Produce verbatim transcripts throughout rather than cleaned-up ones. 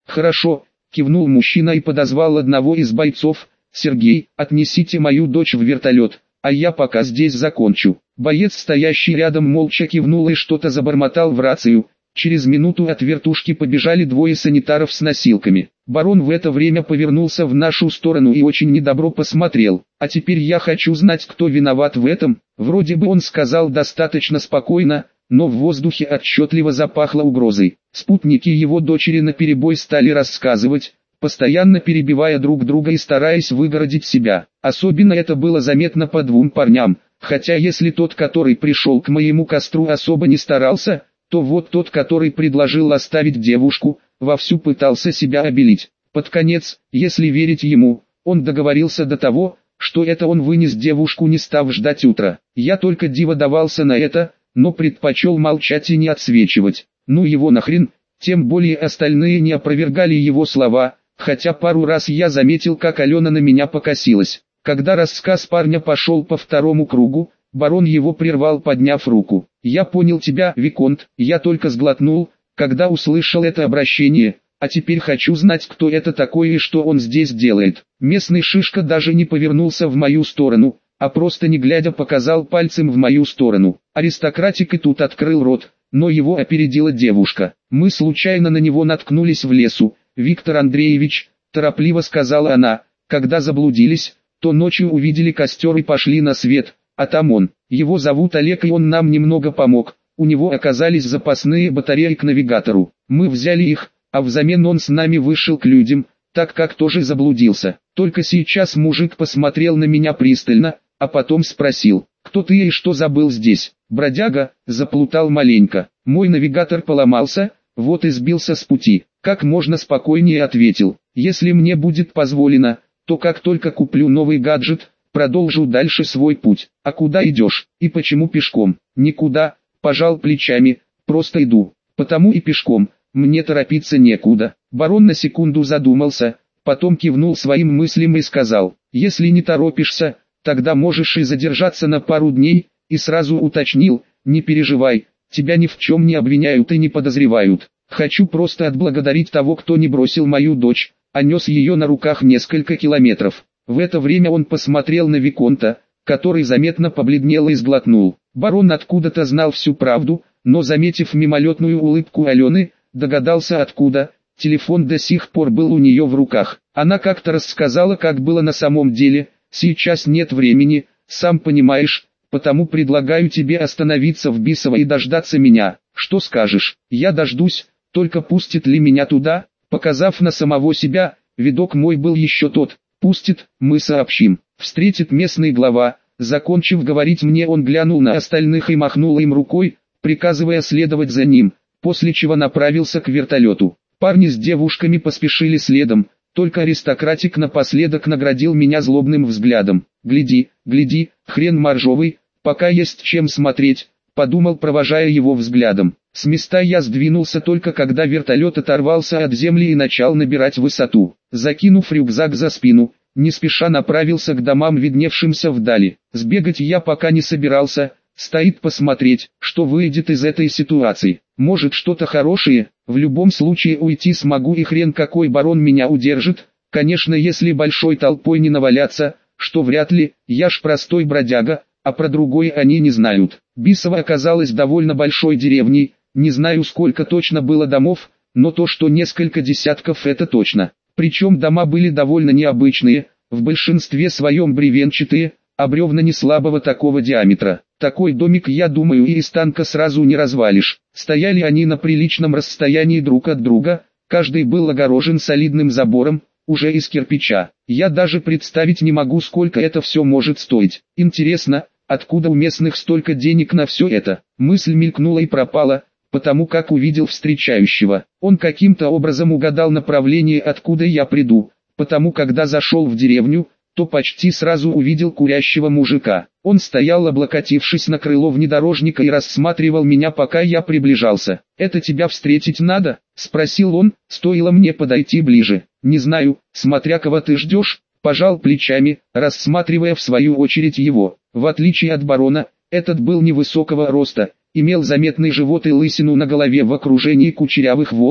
«Хорошо», — кивнул мужчина и подозвал одного из бойцов. «Сергей, отнесите мою дочь в вертолет, а я пока здесь закончу». Боец, стоящий рядом, молча кивнул и что-то забормотал в рацию. Через минуту от вертушки побежали двое санитаров с носилками. Барон в это время повернулся в нашу сторону и очень недобро посмотрел. «А теперь я хочу знать, кто виноват в этом». Вроде бы он сказал достаточно спокойно, но в воздухе отчетливо запахло угрозой. Спутники его дочери наперебой стали рассказывать, постоянно перебивая друг друга и стараясь выгородить себя. Особенно это было заметно по двум парням, хотя если тот, который пришел к моему костру, особо не старался, то вот тот, который предложил оставить девушку, вовсю пытался себя обелить. Под конец, если верить ему, он договорился до того, что это он вынес девушку, не став ждать утра. Я только диво давался на это, но предпочел молчать и не отсвечивать. Ну его нахрен, тем более остальные не опровергали его слова, хотя пару раз я заметил, как Алена на меня покосилась. Когда рассказ парня пошел по второму кругу, барон его прервал, подняв руку. «Я понял тебя, Виконт», я только сглотнул, когда услышал это обращение, а теперь хочу знать, кто это такой и что он здесь делает. Местный шишка даже не повернулся в мою сторону, а просто не глядя показал пальцем в мою сторону. Аристократик и тут открыл рот, но его опередила девушка. «Мы случайно на него наткнулись в лесу, Виктор Андреевич», торопливо сказала она. «Когда заблудились, то ночью увидели костер и пошли на свет, а там он. Его зовут Олег, и он нам немного помог. У него оказались запасные батареи к навигатору. Мы взяли их, а взамен он с нами вышел к людям, так как тоже заблудился». Только сейчас мужик посмотрел на меня пристально, а потом спросил: «Кто ты и что забыл здесь?» «Бродяга», заплутал маленько. «Мой навигатор поломался, вот и сбился с пути». Как можно спокойнее ответил: «Если мне будет позволено, то как только куплю новый гаджет, продолжу дальше свой путь». «А куда идешь? И почему пешком?» «Никуда», пожал плечами, «просто иду». «Потому и пешком, мне торопиться некуда». Барон на секунду задумался, потом кивнул своим мыслям и сказал: «Если не торопишься, тогда можешь и задержаться на пару дней», и сразу уточнил: «Не переживай, тебя ни в чем не обвиняют и не подозревают. Хочу просто отблагодарить того, кто не бросил мою дочь, а нес ее на руках несколько километров». В это время он посмотрел на Виконта, который заметно побледнел и сглотнул. Барон откуда-то знал всю правду, но, заметив мимолетную улыбку Алены, догадался откуда. Телефон до сих пор был у нее в руках. Она как-то рассказала, как было на самом деле. «Сейчас нет времени, сам понимаешь, потому предлагаю тебе остановиться в Бисово и дождаться меня. Что скажешь?» «Я дождусь, только пустит ли меня туда?» Показав на самого себя, видок мой был еще тот. «Пустит, мы сообщим. Встретит местный глава». Закончив говорить мне, он глянул на остальных и махнул им рукой, приказывая следовать за ним, после чего направился к вертолету. Парни с девушками поспешили следом, только аристократик напоследок наградил меня злобным взглядом. «Гляди, гляди, хрен моржовый, пока есть чем смотреть», подумал, провожая его взглядом. С места я сдвинулся только когда вертолет оторвался от земли и начал набирать высоту. Закинув рюкзак за спину, не спеша направился к домам, видневшимся вдали. Сбегать я пока не собирался, стоит посмотреть, что выйдет из этой ситуации. Может, что-то хорошее, в любом случае уйти смогу, и хрен какой барон меня удержит. Конечно, если большой толпой не наваляться, что вряд ли, я ж простой бродяга, а про другое они не знают. Бисово оказалось довольно большой деревней, не знаю, сколько точно было домов, но то, что несколько десятков, это точно. Причем дома были довольно необычные, в большинстве своем бревенчатые, а бревна не слабого такого диаметра. Такой домик, я думаю, и из танка сразу не развалишь. Стояли они на приличном расстоянии друг от друга, каждый был огорожен солидным забором, уже из кирпича. Я даже представить не могу, сколько это все может стоить. Интересно, откуда у местных столько денег на все это? Мысль мелькнула и пропала, потому как увидел встречающего. Он каким-то образом угадал направление, откуда я приду, потому когда зашел в деревню, то почти сразу увидел курящего мужика. Он стоял, облокотившись на крыло внедорожника, и рассматривал меня, пока я приближался. «Это тебя встретить надо?» — спросил он, стоило мне подойти ближе. «Не знаю, смотря кого ты ждешь», — пожал плечами, рассматривая в свою очередь его. В отличие от барона, этот был невысокого роста, имел заметный живот и лысину на голове в окружении кучерявых волос,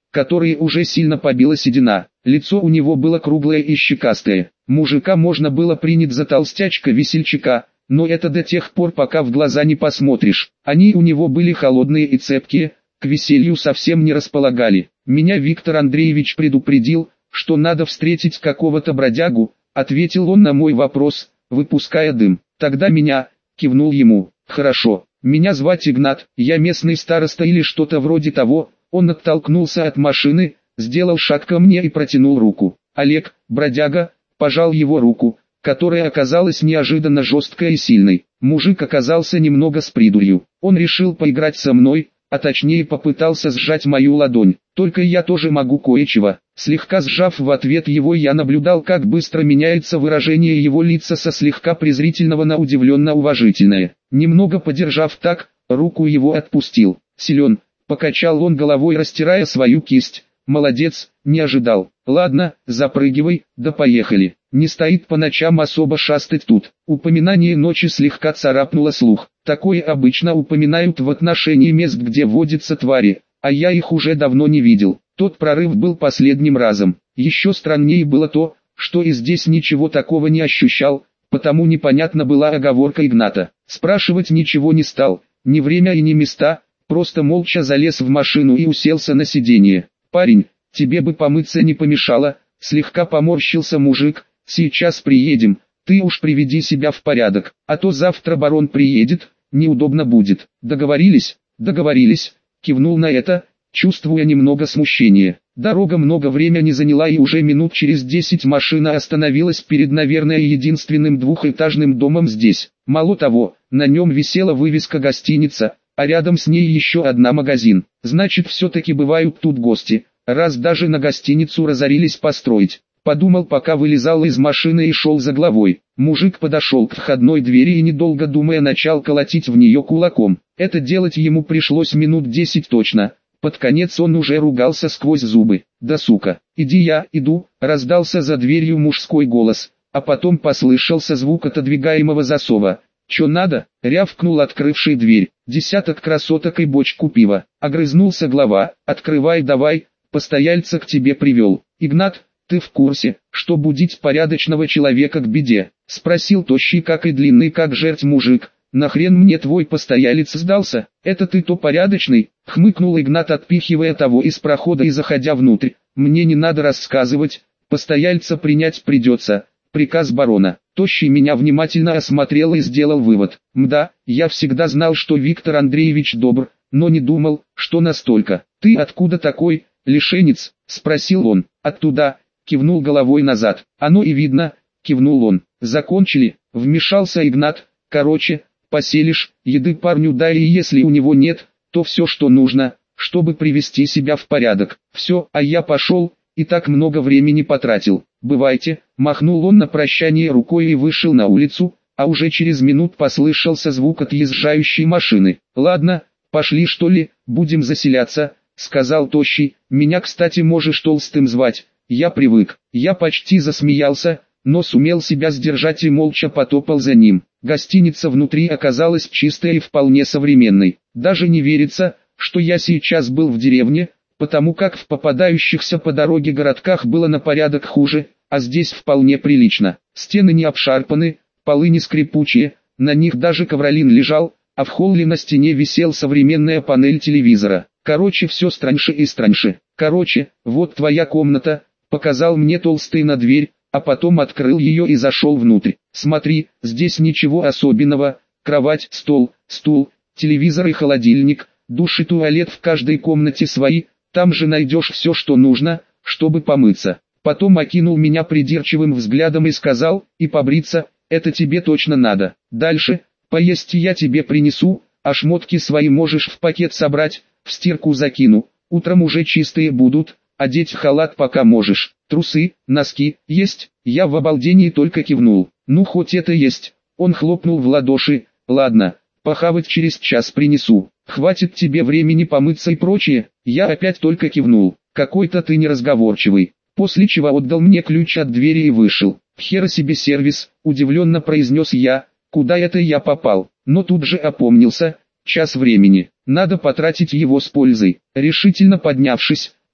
которые уже сильно побила седина. Лицо у него было круглое и щекастое. Мужика можно было принять за толстячка-весельчака, но это до тех пор, пока в глаза не посмотришь. Они у него были холодные и цепкие, к веселью совсем не располагали. Меня Виктор Андреевич предупредил, что надо встретить какого-то бродягу, ответил он на мой вопрос, выпуская дым. Тогда меня, кивнул ему, хорошо, меня звать Игнат, я местный староста или что-то вроде того. Он оттолкнулся от машины, сделал шаг ко мне и протянул руку. Олег, бродяга, пожал его руку, которая оказалась неожиданно жесткой и сильной. Мужик оказался немного с придурью. Он решил поиграть со мной, а точнее попытался сжать мою ладонь. Только я тоже могу кое-чего. Слегка сжав в ответ его, я наблюдал, как быстро меняется выражение его лица со слегка презрительного на удивленно уважительное. Немного подержав так, руку его отпустил. Силен, покачал он головой, растирая свою кисть. Молодец, не ожидал. Ладно, запрыгивай, да поехали. Не стоит по ночам особо шастать тут. Упоминание ночи слегка царапнуло слух. Такое обычно упоминают в отношении мест, где водятся твари, а я их уже давно не видел. Тот прорыв был последним разом. Еще страннее было то, что и здесь ничего такого не ощущал, потому непонятна была оговорка Игната. Спрашивать ничего не стал, ни время и ни места, просто молча залез в машину и уселся на сиденье. «Парень, тебе бы помыться не помешало», слегка поморщился мужик, «сейчас приедем, ты уж приведи себя в порядок, а то завтра барон приедет, неудобно будет». «Договорились?» «Договорились», кивнул на это, чувствуя немного смущения. Дорога много времени заняла, и уже минут через десять машина остановилась перед, наверное, единственным двухэтажным домом здесь. Мало того, на нем висела вывеска «Гостиница», а рядом с ней еще одна магазин. Значит, все-таки бывают тут гости, раз даже на гостиницу разорились построить. Подумал, пока вылезал из машины и шел за главой. Мужик подошел к входной двери и, недолго думая, начал колотить в нее кулаком. Это делать ему пришлось минут десять точно. Под конец он уже ругался сквозь зубы. «Да сука, иди, я иду», раздался за дверью мужской голос, а потом послышался звук отодвигаемого засова. «Чё надо?» — рявкнул открывший дверь. «Десяток красоток и бочку пива». Огрызнулся глава. «Открывай давай, постояльца к тебе привел». «Игнат, ты в курсе, что будить порядочного человека к беде?» — спросил тощий, как и длинный, как жерть мужик. «Нахрен мне твой постоялец сдался? Это ты то порядочный?» — хмыкнул Игнат, отпихивая того из прохода и заходя внутрь. «Мне не надо рассказывать, постояльца принять придется. Приказ барона». Тощий меня внимательно осмотрел и сделал вывод. «Мда, я всегда знал, что Виктор Андреевич добр, но не думал, что настолько». «Ты откуда такой, лишенец?» — спросил он. «Оттуда», — кивнул головой назад. «Оно и видно», — кивнул он. «Закончили?» — вмешался Игнат. «Короче, поселишь, еды парню дай, и если у него нет, то все, что нужно, чтобы привести себя в порядок. Все, а я пошел, и так много времени потратил. Бывайте», — махнул он на прощание рукой и вышел на улицу, а уже через минут послышался звук отъезжающей машины. «Ладно, пошли что ли, будем заселяться», — сказал тощий. «Меня, кстати, можешь толстым звать, я привык». Я почти засмеялся, но сумел себя сдержать и молча потопал за ним. Гостиница внутри оказалась чистой и вполне современной. Даже не верится, что я сейчас был в деревне, потому как в попадающихся по дороге городках было на порядок хуже, а здесь вполне прилично. Стены не обшарпаны, полы не скрипучие, на них даже ковролин лежал, а в холле на стене висел современная панель телевизора. Короче, все страньше и страньше. «Короче, вот твоя комната», — показал мне толстый на дверь, а потом открыл ее и зашел внутрь. «Смотри, здесь ничего особенного, кровать, стол, стул, телевизор и холодильник, душ и туалет в каждой комнате свои, там же найдешь все, что нужно, чтобы помыться». Потом окинул меня придирчивым взглядом и сказал: «И побриться, это тебе точно надо. Дальше, поесть я тебе принесу, а шмотки свои можешь в пакет собрать, в стирку закину, утром уже чистые будут, одеть халат пока можешь, трусы, носки, есть». Я в обалдении только кивнул. «Ну хоть это есть». Он хлопнул в ладоши. «Ладно, похавать через час принесу. Хватит тебе времени помыться и прочее». Я опять только кивнул. «Какой-то ты неразговорчивый». После чего отдал мне ключ от двери и вышел. «Хера себе сервис», — удивленно произнес я. «Куда это я попал?» Но тут же опомнился. Час времени. Надо потратить его с пользой. Решительно поднявшись,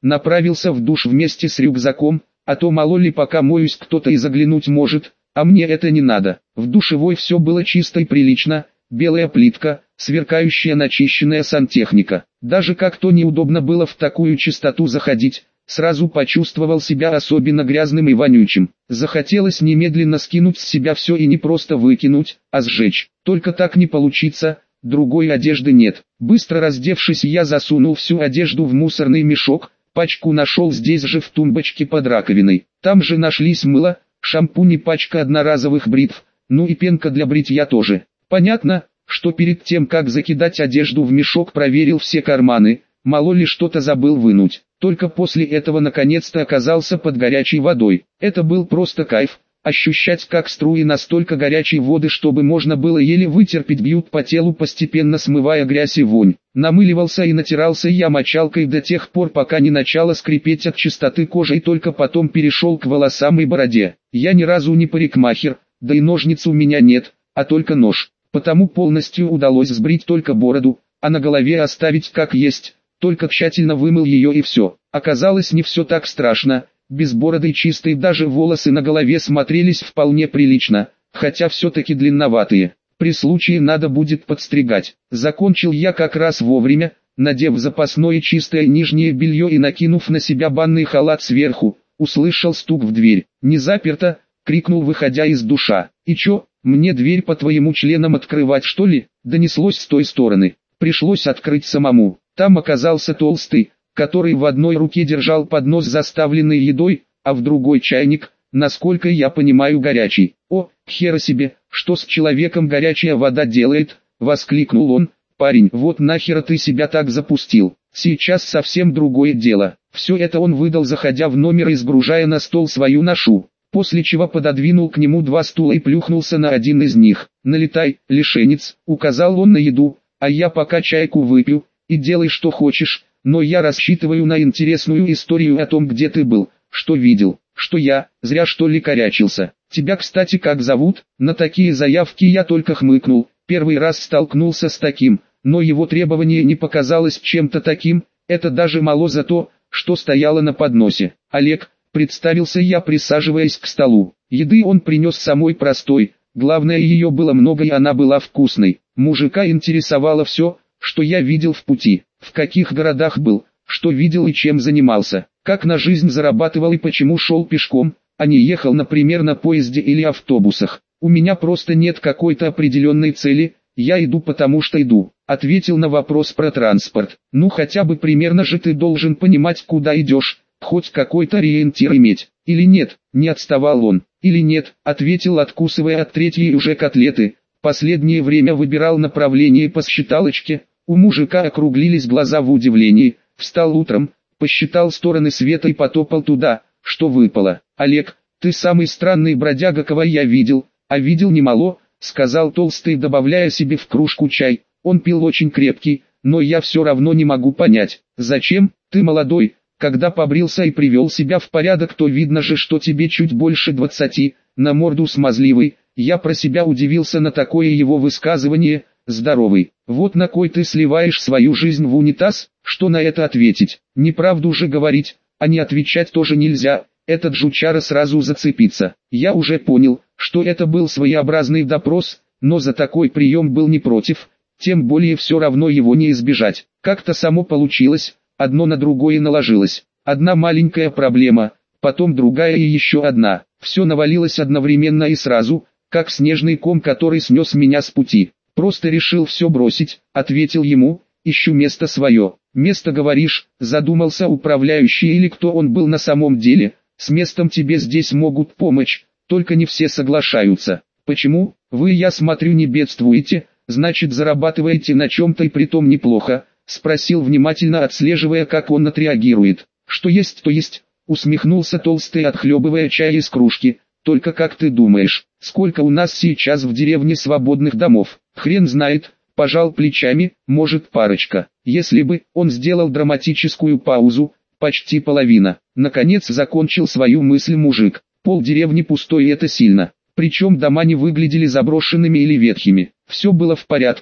направился в душ вместе с рюкзаком, а то мало ли пока моюсь кто-то и заглянуть может, а мне это не надо. В душевой все было чисто и прилично, белая плитка, сверкающая начищенная сантехника. Даже как-то неудобно было в такую чистоту заходить, сразу почувствовал себя особенно грязным и вонючим. Захотелось немедленно скинуть с себя все и не просто выкинуть, а сжечь. Только так не получится, другой одежды нет. Быстро раздевшись, я засунул всю одежду в мусорный мешок, пачку нашел здесь же в тумбочке под раковиной. Там же нашлись мыло, шампунь и пачка одноразовых бритв, ну и пенка для бритья тоже. Понятно, что перед тем как закидать одежду в мешок проверил все карманы, мало ли что-то забыл вынуть. Только после этого наконец-то оказался под горячей водой. Это был просто кайф, ощущать как струи настолько горячей воды, чтобы можно было еле вытерпеть, бьют по телу, постепенно смывая грязь и вонь. Намыливался и натирался я мочалкой до тех пор, пока не начало скрипеть от чистоты кожи, и только потом перешел к волосам и бороде. Я ни разу не парикмахер, да и ножниц у меня нет, а только нож. Потому полностью удалось сбрить только бороду, а на голове оставить как есть, только тщательно вымыл ее и все. Оказалось, не все так страшно, без бороды чистые даже волосы на голове смотрелись вполне прилично, хотя все-таки длинноватые. При случае надо будет подстригать. Закончил я как раз вовремя, надев запасное чистое нижнее белье и накинув на себя банный халат сверху, услышал стук в дверь. «Не заперто!» — крикнул, выходя из душа. «И чё, мне дверь по твоему членам открывать, что ли?» — донеслось с той стороны. Пришлось открыть самому. Там оказался толстый, который в одной руке держал поднос, заставленный едой, а в другой чайник, насколько я понимаю, горячий. «О, хера себе, что с человеком горячая вода делает?» — воскликнул он. «Парень, вот нахера ты себя так запустил? Сейчас совсем другое дело». Все это он выдал, заходя в номер и сгружая на стол свою ношу, после чего пододвинул к нему два стула и плюхнулся на один из них. «Налетай, лишенец», — указал он на еду, «а я пока чайку выпью, и делай что хочешь, но я рассчитываю на интересную историю о том, где ты был, что видел, что я, зря что ли корячился. Тебя, кстати, как зовут?» На такие заявки я только хмыкнул, первый раз столкнулся с таким, но его требование не показалось чем-то таким, это даже мало за то, что стояло на подносе. «Олег», — представился я, присаживаясь к столу. Еды он принес самой простой, главное, ее было много и она была вкусной. Мужика интересовало все, что я видел в пути, в каких городах был, что видел и чем занимался, как на жизнь зарабатывал и почему шел пешком, а не ехал, например, на поезде или автобусах. «У меня просто нет какой-то определенной цели, я иду потому что иду», — ответил на вопрос про транспорт. «Ну хотя бы примерно же ты должен понимать, куда идешь, хоть какой-то ориентир иметь, или нет?» — не отставал он. «Или нет», — ответил, откусывая от третьей уже котлеты. Последнее время выбирал направление по считалочке. У мужика округлились глаза в удивлении. Встал утром, посчитал стороны света и потопал туда, что выпало. «Олег, ты самый странный бродяга, кого я видел, а видел немало», — сказал толстый, добавляя себе в кружку чай. Он пил очень крепкий, но я все равно не могу понять, зачем, ты молодой, когда побрился и привел себя в порядок, то видно же, что тебе чуть больше двадцати, на морду смазливый. Я про себя удивился на такое его высказывание. «Здоровый, вот на кой ты сливаешь свою жизнь в унитаз?» Что на это ответить? Неправду же говорить, а не отвечать тоже нельзя. Этот жучара сразу зацепится. Я уже понял, что это был своеобразный допрос, но за такой прием был не против, тем более все равно его не избежать. Как-то само получилось, одно на другое наложилось. Одна маленькая проблема, потом другая и еще одна. Все навалилось одновременно и сразу, как снежный ком, который снес меня с пути. «Просто решил все бросить», — ответил ему, «ищу место свое». «Место, говоришь?» — задумался управляющий, или кто он был на самом деле. «С местом тебе здесь могут помочь, только не все соглашаются». «Почему? Вы, я смотрю, не бедствуете, значит зарабатываете на чем-то и притом неплохо», — спросил, внимательно отслеживая, как он отреагирует. «Что есть, то есть», — усмехнулся толстый, отхлебывая чай из кружки. «Только как ты думаешь, сколько у нас сейчас в деревне свободных домов?» «Хрен знает», — пожал плечами, «может парочка». Если бы, он сделал драматическую паузу, почти половина. Наконец закончил свою мысль мужик. Пол деревни пустой, и это сильно. Причем дома не выглядели заброшенными или ветхими. Все было в порядке,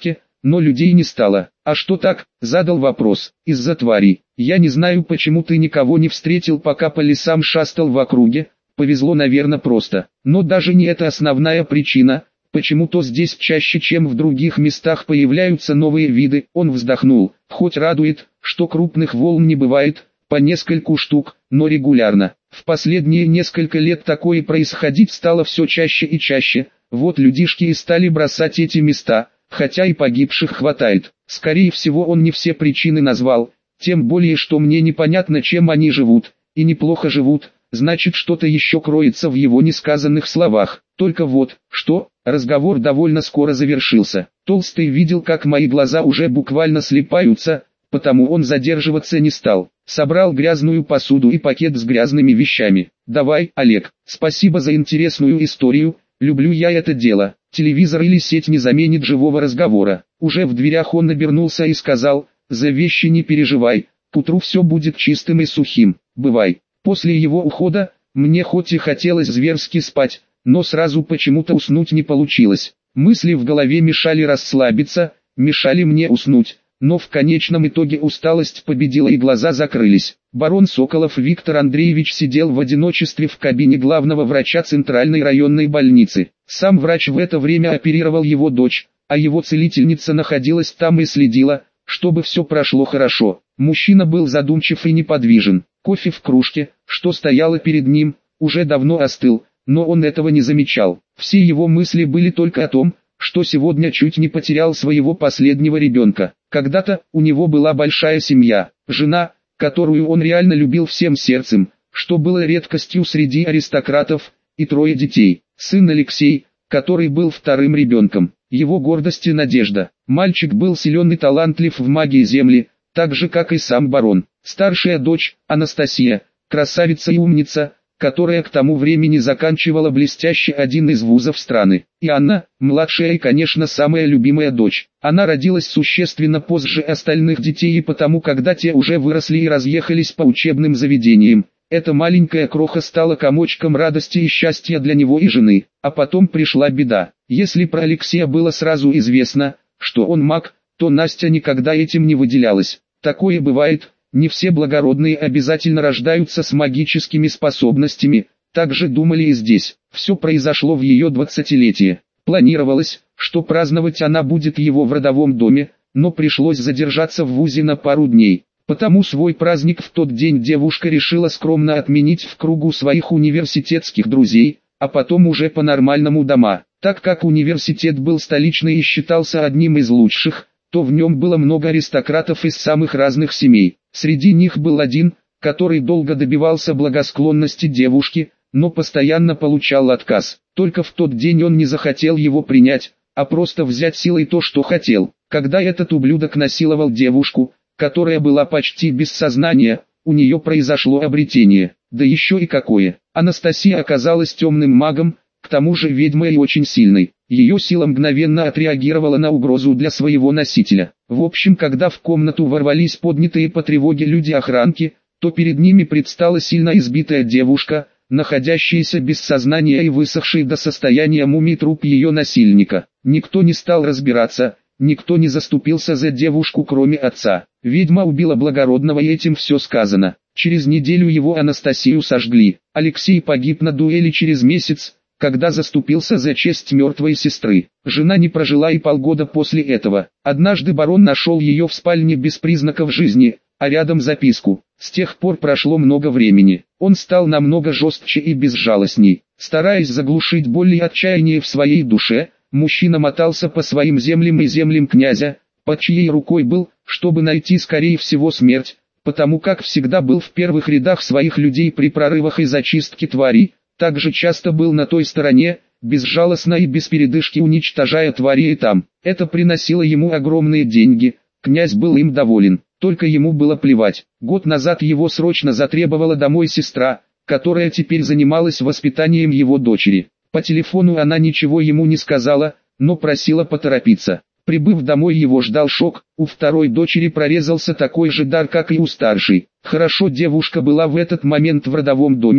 но людей не стало. «А что так?» – задал вопрос. «Из-за тварей. Я не знаю, почему ты никого не встретил, пока по лесам шастал в округе. Повезло, наверное, просто. Но даже не это основная причина. Почему-то здесь чаще, чем в других местах, появляются новые виды». Он вздохнул. «Хоть радует, что крупных волн не бывает, по нескольку штук, но регулярно. В последние несколько лет такое происходить стало все чаще и чаще. Вот людишки и стали бросать эти места, хотя и погибших хватает. Скорее всего, он не все причины назвал, тем более, что мне непонятно, чем они живут, и неплохо живут, значит, что-то еще кроется в его несказанных словах. Только вот, что, разговор довольно скоро завершился. Толстый видел, как мои глаза уже буквально слипаются, потому он задерживаться не стал. Собрал грязную посуду и пакет с грязными вещами. «Давай, Олег, спасибо за интересную историю, люблю я это дело. Телевизор или сеть не заменит живого разговора». Уже в дверях он обернулся и сказал: «За вещи не переживай, к утру все будет чистым и сухим. Бывай». После его ухода, мне хоть и хотелось зверски спать, но сразу почему-то уснуть не получилось. Мысли в голове мешали расслабиться, мешали мне уснуть. Но в конечном итоге усталость победила и глаза закрылись. Барон Соколов Виктор Андреевич сидел в одиночестве в кабине главного врача Центральной районной больницы. Сам врач в это время оперировал его дочь, а его целительница находилась там и следила, чтобы все прошло хорошо. Мужчина был задумчив и неподвижен. Кофе в кружке, что стояло перед ним, уже давно остыл, но он этого не замечал. Все его мысли были только о том, что сегодня чуть не потерял своего последнего ребенка. Когда-то у него была большая семья, жена, которую он реально любил всем сердцем, что было редкостью среди аристократов, и трое детей. Сын Алексей, который был вторым ребенком, его гордость и надежда. Мальчик был силен и талантлив в магии земли, так же как и сам барон. Старшая дочь, Анастасия, красавица и умница, которая к тому времени заканчивала блестяще один из вузов страны. И Анна, младшая и, конечно, самая любимая дочь. Она родилась существенно позже остальных детей, и потому, когда те уже выросли и разъехались по учебным заведениям, эта маленькая кроха стала комочком радости и счастья для него и жены. А потом пришла беда. Если про Алексея было сразу известно, что он маг, то Настя никогда этим не выделялась. Такое бывает. Не все благородные обязательно рождаются с магическими способностями, так же думали и здесь. Все произошло в ее двадцатилетие. Планировалось, что праздновать она будет его в родовом доме, но пришлось задержаться в вузе на пару дней. Потому свой праздник в тот день девушка решила скромно отменить в кругу своих университетских друзей, а потом уже по-нормальному дома. Так как университет был столичный и считался одним из лучших, то в нем было много аристократов из самых разных семей. Среди них был один, который долго добивался благосклонности девушки, но постоянно получал отказ. Только в тот день он не захотел его принять, а просто взять силой то, что хотел. Когда этот ублюдок насиловал девушку, которая была почти без сознания, у нее произошло обретение. Да еще и какое. Анастасия оказалась темным магом, к тому же ведьмой и очень сильной. Ее сила мгновенно отреагировала на угрозу для своего носителя. В общем, когда в комнату ворвались поднятые по тревоге люди-охранки, то перед ними предстала сильно избитая девушка, находящаяся без сознания и высохший до состояния мумии труп ее насильника. Никто не стал разбираться, никто не заступился за девушку, кроме отца. Ведьма убила благородного, и этим все сказано. Через неделю его Анастасию сожгли. Алексей погиб на дуэли через месяц, когда заступился за честь мертвой сестры. Жена не прожила и полгода после этого. Однажды барон нашел ее в спальне без признаков жизни, а рядом записку. С тех пор прошло много времени. Он стал намного жестче и безжалостней. Стараясь заглушить боль и отчаяние в своей душе, мужчина мотался по своим землям и землям князя, под чьей рукой был, чтобы найти скорее всего смерть, потому как всегда был в первых рядах своих людей при прорывах и зачистке тварей. Также часто был на той стороне, безжалостно и без передышки уничтожая твари и там. Это приносило ему огромные деньги, князь был им доволен, только ему было плевать. Год назад его срочно затребовала домой сестра, которая теперь занималась воспитанием его дочери. По телефону она ничего ему не сказала, но просила поторопиться. Прибыв домой, его ждал шок, у второй дочери прорезался такой же дар, как и у старшей. Хорошо девушка была в этот момент в родовом доме,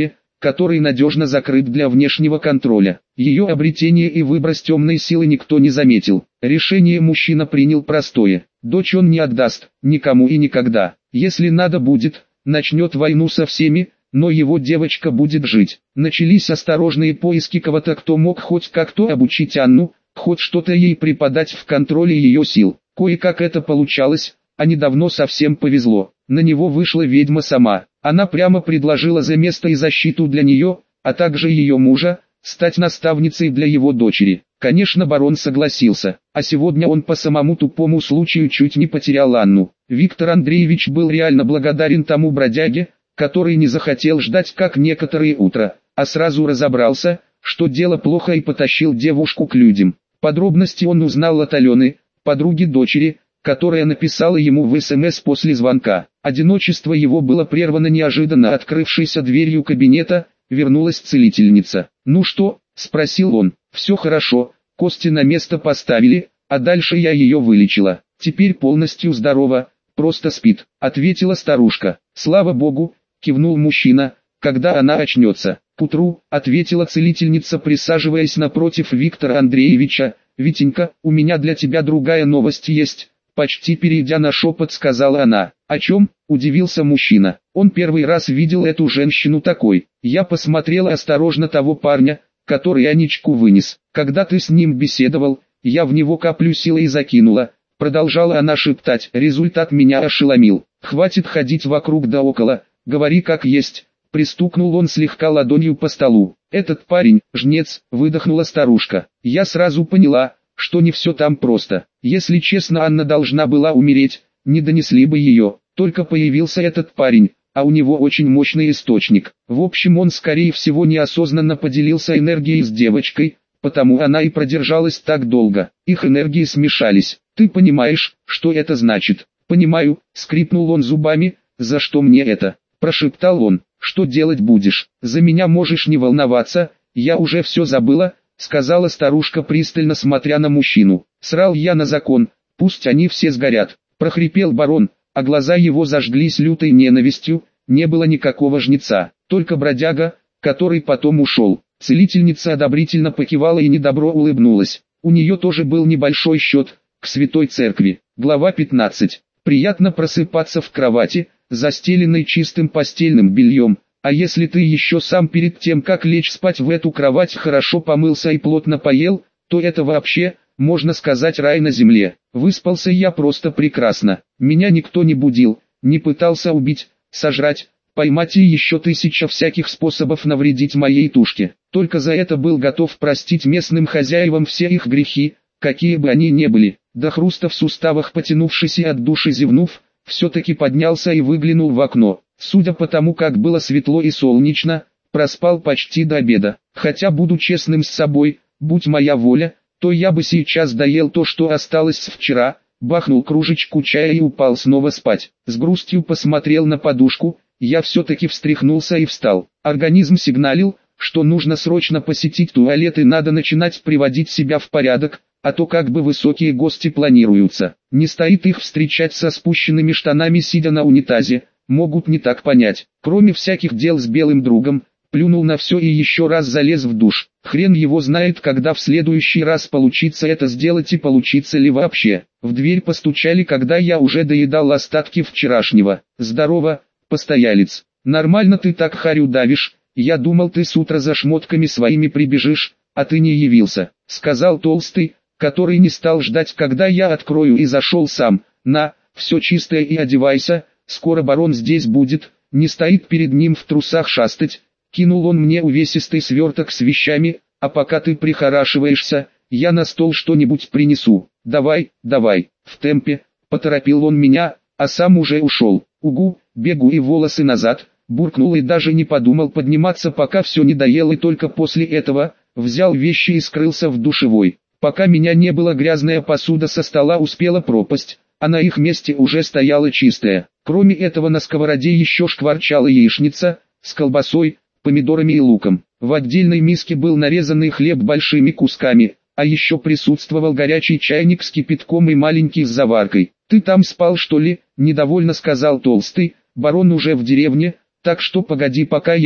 который надежно закрыт для внешнего контроля. Ее обретение и выброс темной силы никто не заметил. Решение мужчина принял простое. Дочь он не отдаст, никому и никогда. Если надо будет, начнет войну со всеми, но его девочка будет жить. Начались осторожные поиски кого-то, кто мог хоть как-то обучить Анну, хоть что-то ей преподать в контроле ее сил. Кое-как это получалось, а недавно совсем повезло. На него вышла ведьма сама. Она прямо предложила за место и защиту для нее, а также ее мужа, стать наставницей для его дочери. Конечно, барон согласился, а сегодня он по самому тупому случаю чуть не потерял Анну. Виктор Андреевич был реально благодарен тому бродяге, который не захотел ждать как некоторые утро, а сразу разобрался, что дело плохо, и потащил девушку к людям. Подробности он узнал от Алены, подруги дочери, которая написала ему в СМС после звонка. Одиночество его было прервано неожиданно открывшейся дверью кабинета, вернулась целительница. «Ну что?» – спросил он. «Все хорошо, кости на место поставили, а дальше я ее вылечила. Теперь полностью здорова, просто спит», – ответила старушка. «Слава богу», – кивнул мужчина, – «когда она очнется». «К утру», – ответила целительница, присаживаясь напротив Виктора Андреевича. «Витенька, у меня для тебя другая новость есть». Почти перейдя на шепот, сказала она. «О чем?» – удивился мужчина. Он первый раз видел эту женщину такой. «Я посмотрела осторожно того парня, который Анечку вынес. Когда ты с ним беседовал, я в него каплю силы и закинула». Продолжала она шептать. «Результат меня ошеломил. Хватит ходить вокруг да около, говори как есть». Пристукнул он слегка ладонью по столу. «Этот парень, жнец», – выдохнула старушка. «Я сразу поняла, что не все там просто. Если честно, Анна должна была умереть, не донесли бы ее. Только появился этот парень, а у него очень мощный источник. В общем, он скорее всего неосознанно поделился энергией с девочкой, потому она и продержалась так долго. Их энергии смешались. Ты понимаешь, что это значит?» «Понимаю», — скрипнул он зубами. «За что мне это?» — прошептал он. «Что делать будешь? За меня можешь не волноваться, я уже все забыла», — сказала старушка, пристально смотря на мужчину. «Срал я на закон, пусть они все сгорят», — прохрипел барон, а глаза его зажглись лютой ненавистью. Не было никакого жнеца, только бродяга, который потом ушел. Целительница одобрительно покивала и недобро улыбнулась. У нее тоже был небольшой счет к святой церкви. Глава пятнадцать. Приятно просыпаться в кровати, застеленной чистым постельным бельем, а если ты еще сам перед тем, как лечь спать в эту кровать, хорошо помылся и плотно поел, то это вообще, можно сказать, рай на земле. Выспался я просто прекрасно. Меня никто не будил, не пытался убить, сожрать, поймать и еще тысяча всяких способов навредить моей тушке. Только за это был готов простить местным хозяевам все их грехи, какие бы они ни были. До хруста в суставах потянувшись и от души зевнув, все-таки поднялся и выглянул в окно. Судя по тому, как было светло и солнечно, проспал почти до обеда. Хотя, буду честным с собой, будь моя воля, то я бы сейчас доел то, что осталось с вчера, бахнул кружечку чая и упал снова спать. С грустью посмотрел на подушку, я все-таки встряхнулся и встал. Организм сигналил, что нужно срочно посетить туалет и надо начинать приводить себя в порядок, а то как бы высокие гости планируются. Не стоит их встречать со спущенными штанами, сидя на унитазе, могут не так понять. Кроме всяких дел с белым другом, плюнул на все и еще раз залез в душ. Хрен его знает, когда в следующий раз получится это сделать и получится ли вообще. В дверь постучали, когда я уже доедал остатки вчерашнего. «Здорово, постоялец. Нормально ты так харю давишь, я думал, ты с утра за шмотками своими прибежишь, а ты не явился», — сказал толстый, который не стал ждать, когда я открою, и зашел сам. «На, все чистое и одевайся, скоро барон здесь будет, не стоит перед ним в трусах шастать». Кинул он мне увесистый сверток с вещами, «а пока ты прихорашиваешься, я на стол что-нибудь принесу. Давай, давай», в темпе, поторопил он меня, а сам уже ушел. «Угу, бегу и волосы назад», буркнул и даже не подумал подниматься, пока все не доел, и только после этого взял вещи и скрылся в душевой. Пока меня не было, грязная посуда со стола успела пропасть, а на их месте уже стояла чистая. Кроме этого, на сковороде еще шкварчала яичница с колбасой, помидорами и луком. В отдельной миске был нарезанный хлеб большими кусками, а еще присутствовал горячий чайник с кипятком и маленький с заваркой. «Ты там спал, что ли?» – недовольно сказал толстый. «Барон уже в деревне, так что погоди, пока есть»,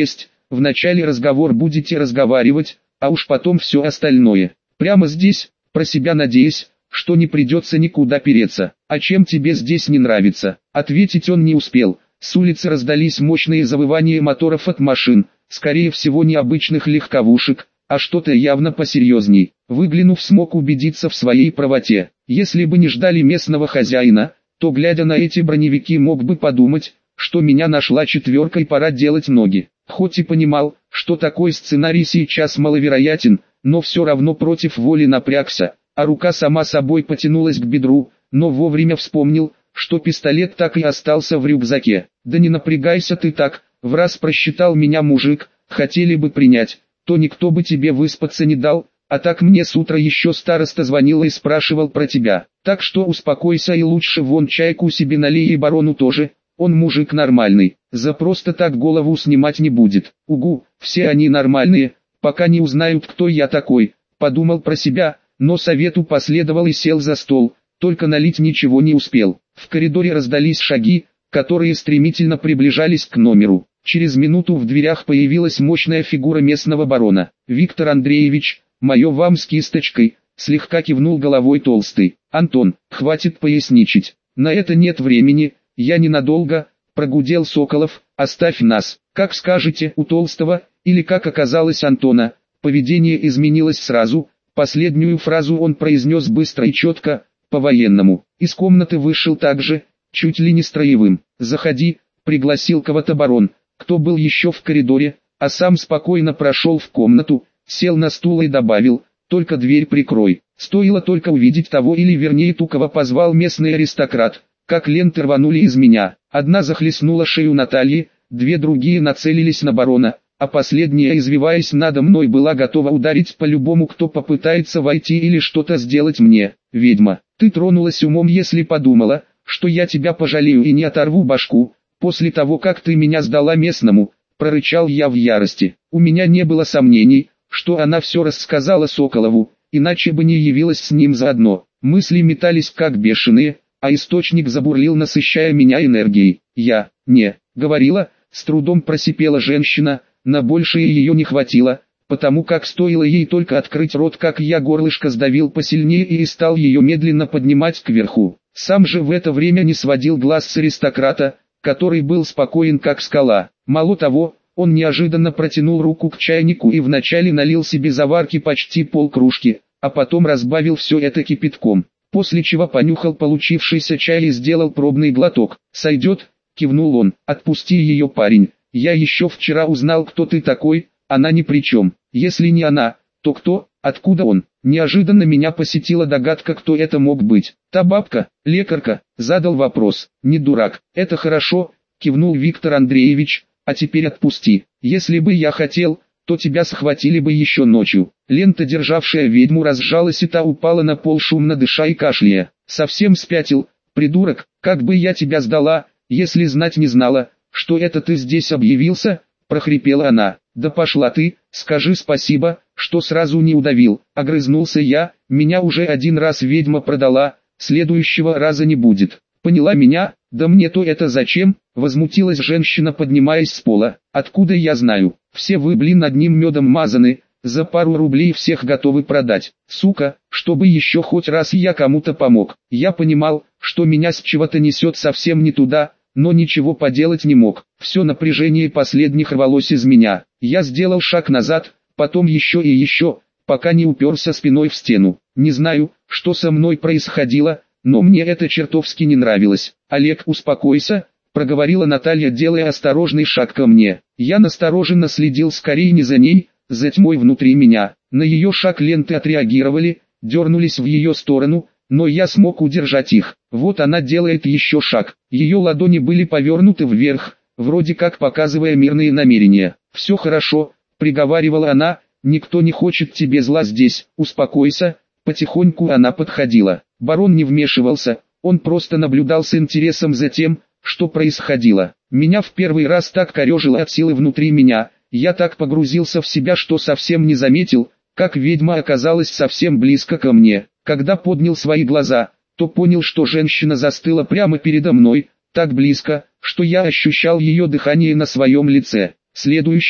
вначале разговор будете разговаривать, а уж потом все остальное. Прямо здесь, про себя надеясь, что не придется никуда переться. А чем тебе здесь не нравится? Ответить он не успел. С улицы раздались мощные завывания моторов от машин, скорее всего не обычных легковушек, а что-то явно посерьезней. Выглянув, смог убедиться в своей правоте. Если бы не ждали местного хозяина, то, глядя на эти броневики, мог бы подумать, что меня нашла четверка и пора делать ноги. Хоть и понимал, что такой сценарий сейчас маловероятен, но все равно против воли напрягся, а рука сама собой потянулась к бедру, но вовремя вспомнил, что пистолет так и остался в рюкзаке. «Да не напрягайся ты так, враз просчитал меня мужик, хотели бы принять, то никто бы тебе выспаться не дал, а так мне с утра еще староста звонил и спрашивал про тебя. Так что успокойся и лучше вон чайку себе налей и барону тоже, он мужик нормальный, за просто так голову снимать не будет». «Угу, все они нормальные, пока не узнают, кто я такой», подумал про себя, но совету последовал и сел за стол, только налить ничего не успел. В коридоре раздались шаги, которые стремительно приближались к номеру. Через минуту в дверях появилась мощная фигура местного барона. «Виктор Андреевич, мое вам с кисточкой», слегка кивнул головой толстый. «Антон, хватит поясничать, на это нет времени, я ненадолго», прогудел Соколов. «Оставь нас, как скажете». У толстого, или как оказалось Антона, поведение изменилось сразу. Последнюю фразу он произнес быстро и четко, по-военному. Из комнаты вышел также, чуть ли не строевым. «Заходи», пригласил кого-то барон, кто был еще в коридоре, а сам спокойно прошел в комнату, сел на стул и добавил: «Только дверь прикрой». Стоило только увидеть того, или вернее ту, кого позвал местный аристократ, как ленты рванули из меня. Одна захлестнула шею Натальи, две другие нацелились на барона, а последняя, извиваясь надо мной, была готова ударить по любому, кто попытается войти или что-то сделать мне. «Ведьма, ты тронулась умом, если подумала, что я тебя пожалею и не оторву башку, после того, как ты меня сдала местному», прорычал я в ярости. У меня не было сомнений, что она все рассказала Соколову, иначе бы не явилась с ним заодно. Мысли метались как бешеные, а источник забурлил, насыщая меня энергией. «Я не говорила», с трудом просипела женщина, на большее ее не хватило, потому как стоило ей только открыть рот, как я горлышко сдавил посильнее и стал ее медленно поднимать кверху. Сам же в это время не сводил глаз с аристократа, который был спокоен как скала. Мало того, он неожиданно протянул руку к чайнику и вначале налил себе заварки почти полкружки, а потом разбавил все это кипятком, после чего понюхал получившийся чай и сделал пробный глоток. «Сойдет», кивнул он. «Отпусти ее, парень. Я еще вчера узнал, кто ты такой, она ни при чем. Если не она, то кто, откуда он?» Неожиданно меня посетила догадка, кто это мог быть. «Та бабка, лекарка», задал вопрос. «Не дурак, это хорошо», кивнул Виктор Андреевич, «а теперь отпусти. Если бы я хотел, то тебя схватили бы еще ночью». Лента, державшая ведьму, разжалась, и та упала на пол, шумно дыша и кашляя. «Совсем спятил, придурок, как бы я тебя сдала, если знать не знала, что это ты здесь объявился», прохрипела она. «Да пошла ты, скажи спасибо, что сразу не удавил», огрызнулся я. «Меня уже один раз ведьма продала, следующего раза не будет. Поняла меня?» «Да мне-то это зачем?» возмутилась женщина, поднимаясь с пола. «Откуда я знаю? Все вы, блин, одним медом мазаны, за пару рублей всех готовы продать. Сука, чтобы еще хоть раз я кому-то помог». Я понимал, что меня с чего-то несет совсем не туда, но ничего поделать не мог. Все напряжение последних рвалось из меня. Я сделал шаг назад, потом еще и еще, пока не уперся спиной в стену. Не знаю, что со мной происходило, но мне это чертовски не нравилось. «Олег, успокойся», проговорила Наталья, делая осторожный шаг ко мне. Я настороженно следил, скорее не за ней, за тьмой внутри меня. На ее шаг ленты отреагировали, дернулись в ее сторону, но я смог удержать их. Вот она делает еще шаг. Ее ладони были повернуты вверх, вроде как показывая мирные намерения. «Все хорошо», приговаривала она, «никто не хочет тебе зла здесь, успокойся». Потихоньку она подходила. Барон не вмешивался, он просто наблюдал с интересом за тем, что происходило. Меня в первый раз так корежило от силы внутри меня, я так погрузился в себя, что совсем не заметил, как ведьма оказалась совсем близко ко мне. Когда поднял свои глаза, то понял, что женщина застыла прямо передо мной, так близко, что я ощущал ее дыхание на своем лице. Следующее,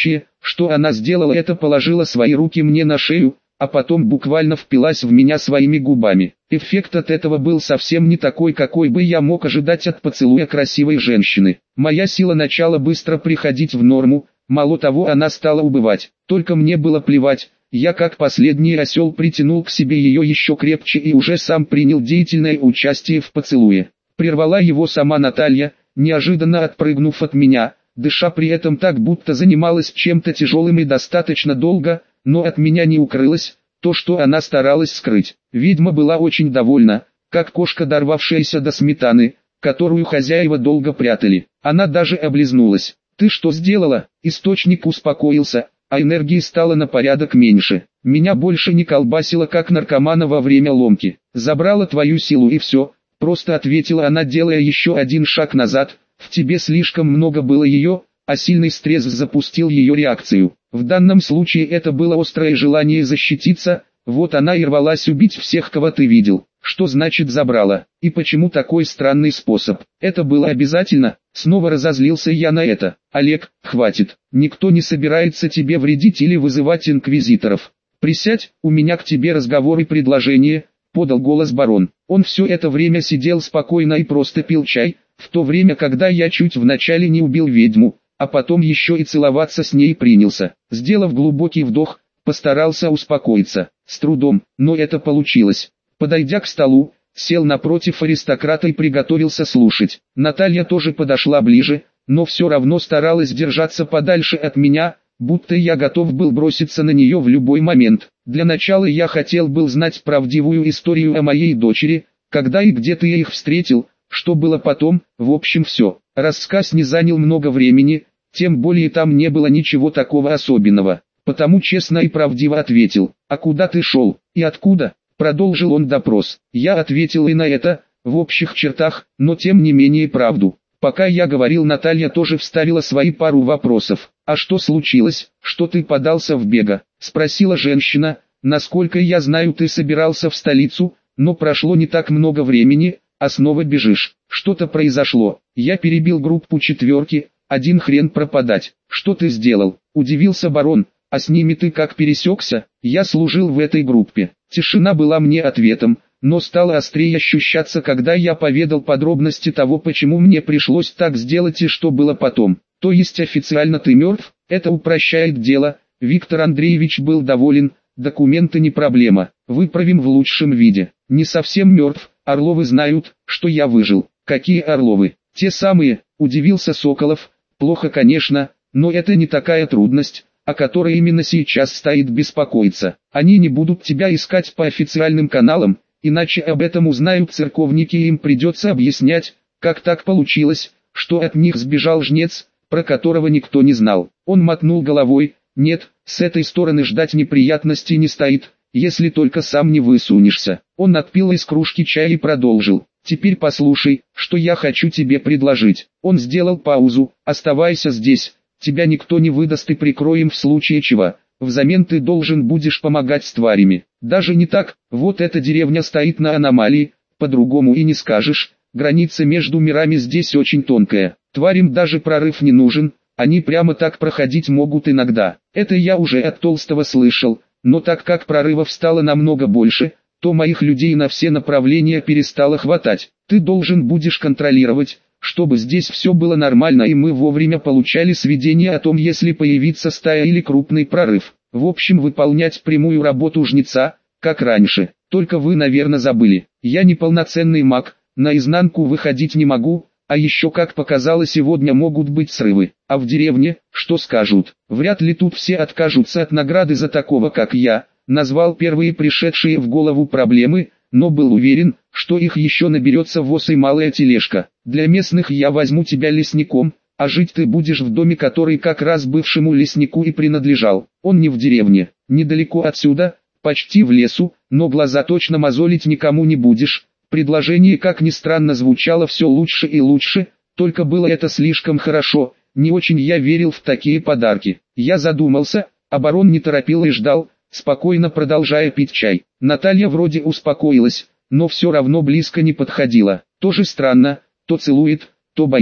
что она сделала это, положила свои руки мне на шею, а потом буквально впилась в меня своими губами. Эффект от этого был совсем не такой, какой бы я мог ожидать от поцелуя красивой женщины. Моя сила начала быстро приходить в норму, мало того, она стала убывать. Только мне было плевать, я как последний осел притянул к себе ее еще крепче и уже сам принял деятельное участие в поцелуе. Прервала его сама Наталья, неожиданно отпрыгнув от меня, дыша при этом так, будто занималась чем-то тяжелым и достаточно долго, но от меня не укрылось то, что она старалась скрыть. Ведьма была очень довольна, как кошка, дорвавшаяся до сметаны, которую хозяева долго прятали. Она даже облизнулась. «Ты что сделала?» Источник успокоился, а энергии стало на порядок меньше. Меня больше не колбасило, как наркомана во время ломки. «Забрала твою силу и все», просто ответила она, делая еще один шаг назад. «В тебе слишком много было ее», а сильный стресс запустил ее реакцию. В данном случае это было острое желание защититься, вот она и рвалась убить всех, кого ты видел. Что значит забрала? И почему такой странный способ? Это было обязательно? Снова разозлился я на это. Олег, хватит. Никто не собирается тебе вредить или вызывать инквизиторов. Присядь, у меня к тебе разговор и предложение, подал голос барон. Он все это время сидел спокойно и просто пил чай, в то время, когда я чуть вначале не убил ведьму, а потом еще и целоваться с ней принялся. Сделав глубокий вдох, постарался успокоиться. С трудом, но это получилось. Подойдя к столу, сел напротив аристократа и приготовился слушать. Наталья тоже подошла ближе, но все равно старалась держаться подальше от меня, будто я готов был броситься на нее в любой момент. Для начала я хотел был знать правдивую историю о моей дочери, когда и где ты их встретил, что было потом, в общем все. Рассказ не занял много времени, тем более там не было ничего такого особенного. Потому честно и правдиво ответил. «А куда ты шел? И откуда?» Продолжил он допрос. Я ответил и на это, в общих чертах, но тем не менее правду. Пока я говорил, Наталья тоже вставила свои пару вопросов. «А что случилось, что ты подался в бега?» Спросила женщина. «Насколько я знаю, ты собирался в столицу, но прошло не так много времени, а снова бежишь. Что-то произошло». Я перебил группу четверки, один хрен пропадать. «Что ты сделал?» Удивился барон. «А с ними ты как пересекся?» Я служил в этой группе. Тишина была мне ответом, но стало острее ощущаться, когда я поведал подробности того, почему мне пришлось так сделать и что было потом. «То есть официально ты мертв?» Это упрощает дело. Виктор Андреевич был доволен. «Документы не проблема, выправим в лучшем виде». «Не совсем мертв, Орловы знают, что я выжил». «Какие Орловы?» «Те самые», удивился Соколов. «Плохо, конечно, но это не такая трудность, о которой именно сейчас стоит беспокоиться. Они не будут тебя искать по официальным каналам, иначе об этом узнают церковники и им придется объяснять, как так получилось, что от них сбежал жнец, про которого никто не знал». Он мотнул головой. «Нет, с этой стороны ждать неприятностей не стоит, если только сам не высунешься». Он отпил из кружки чая и продолжил. «Теперь послушай, что я хочу тебе предложить». Он сделал паузу. «Оставайся здесь. Тебя никто не выдаст и прикроем в случае чего. Взамен ты должен будешь помогать с тварями». «Даже не так, вот эта деревня стоит на аномалии, по-другому и не скажешь, граница между мирами здесь очень тонкая. Тварям даже прорыв не нужен, они прямо так проходить могут иногда». Это я уже от Толстого слышал, но так как прорывов стало намного больше, то моих людей на все направления перестало хватать. Ты должен будешь контролировать, чтобы здесь все было нормально и мы вовремя получали сведения о том, если появится стая или крупный прорыв. В общем, выполнять прямую работу жнеца, как раньше. Только вы, наверное, забыли. Я не полноценный маг, наизнанку выходить не могу, а еще, как показало сегодня, могут быть срывы. А в деревне, что скажут? Вряд ли тут все откажутся от награды за такого, как я. Назвал первые пришедшие в голову проблемы, но был уверен, что их еще наберется воз и малая тележка. Для местных я возьму тебя лесником, а жить ты будешь в доме, который как раз бывшему леснику и принадлежал. Он не в деревне, недалеко отсюда, почти в лесу, но глаза точно мозолить никому не будешь». Предложение, как ни странно, звучало все лучше и лучше, только было это слишком хорошо, не очень я верил в такие подарки. Я задумался, а барон не торопил и ждал, спокойно продолжая пить чай. Наталья вроде успокоилась, но все равно близко не подходила. Тоже странно, то целует, то боится.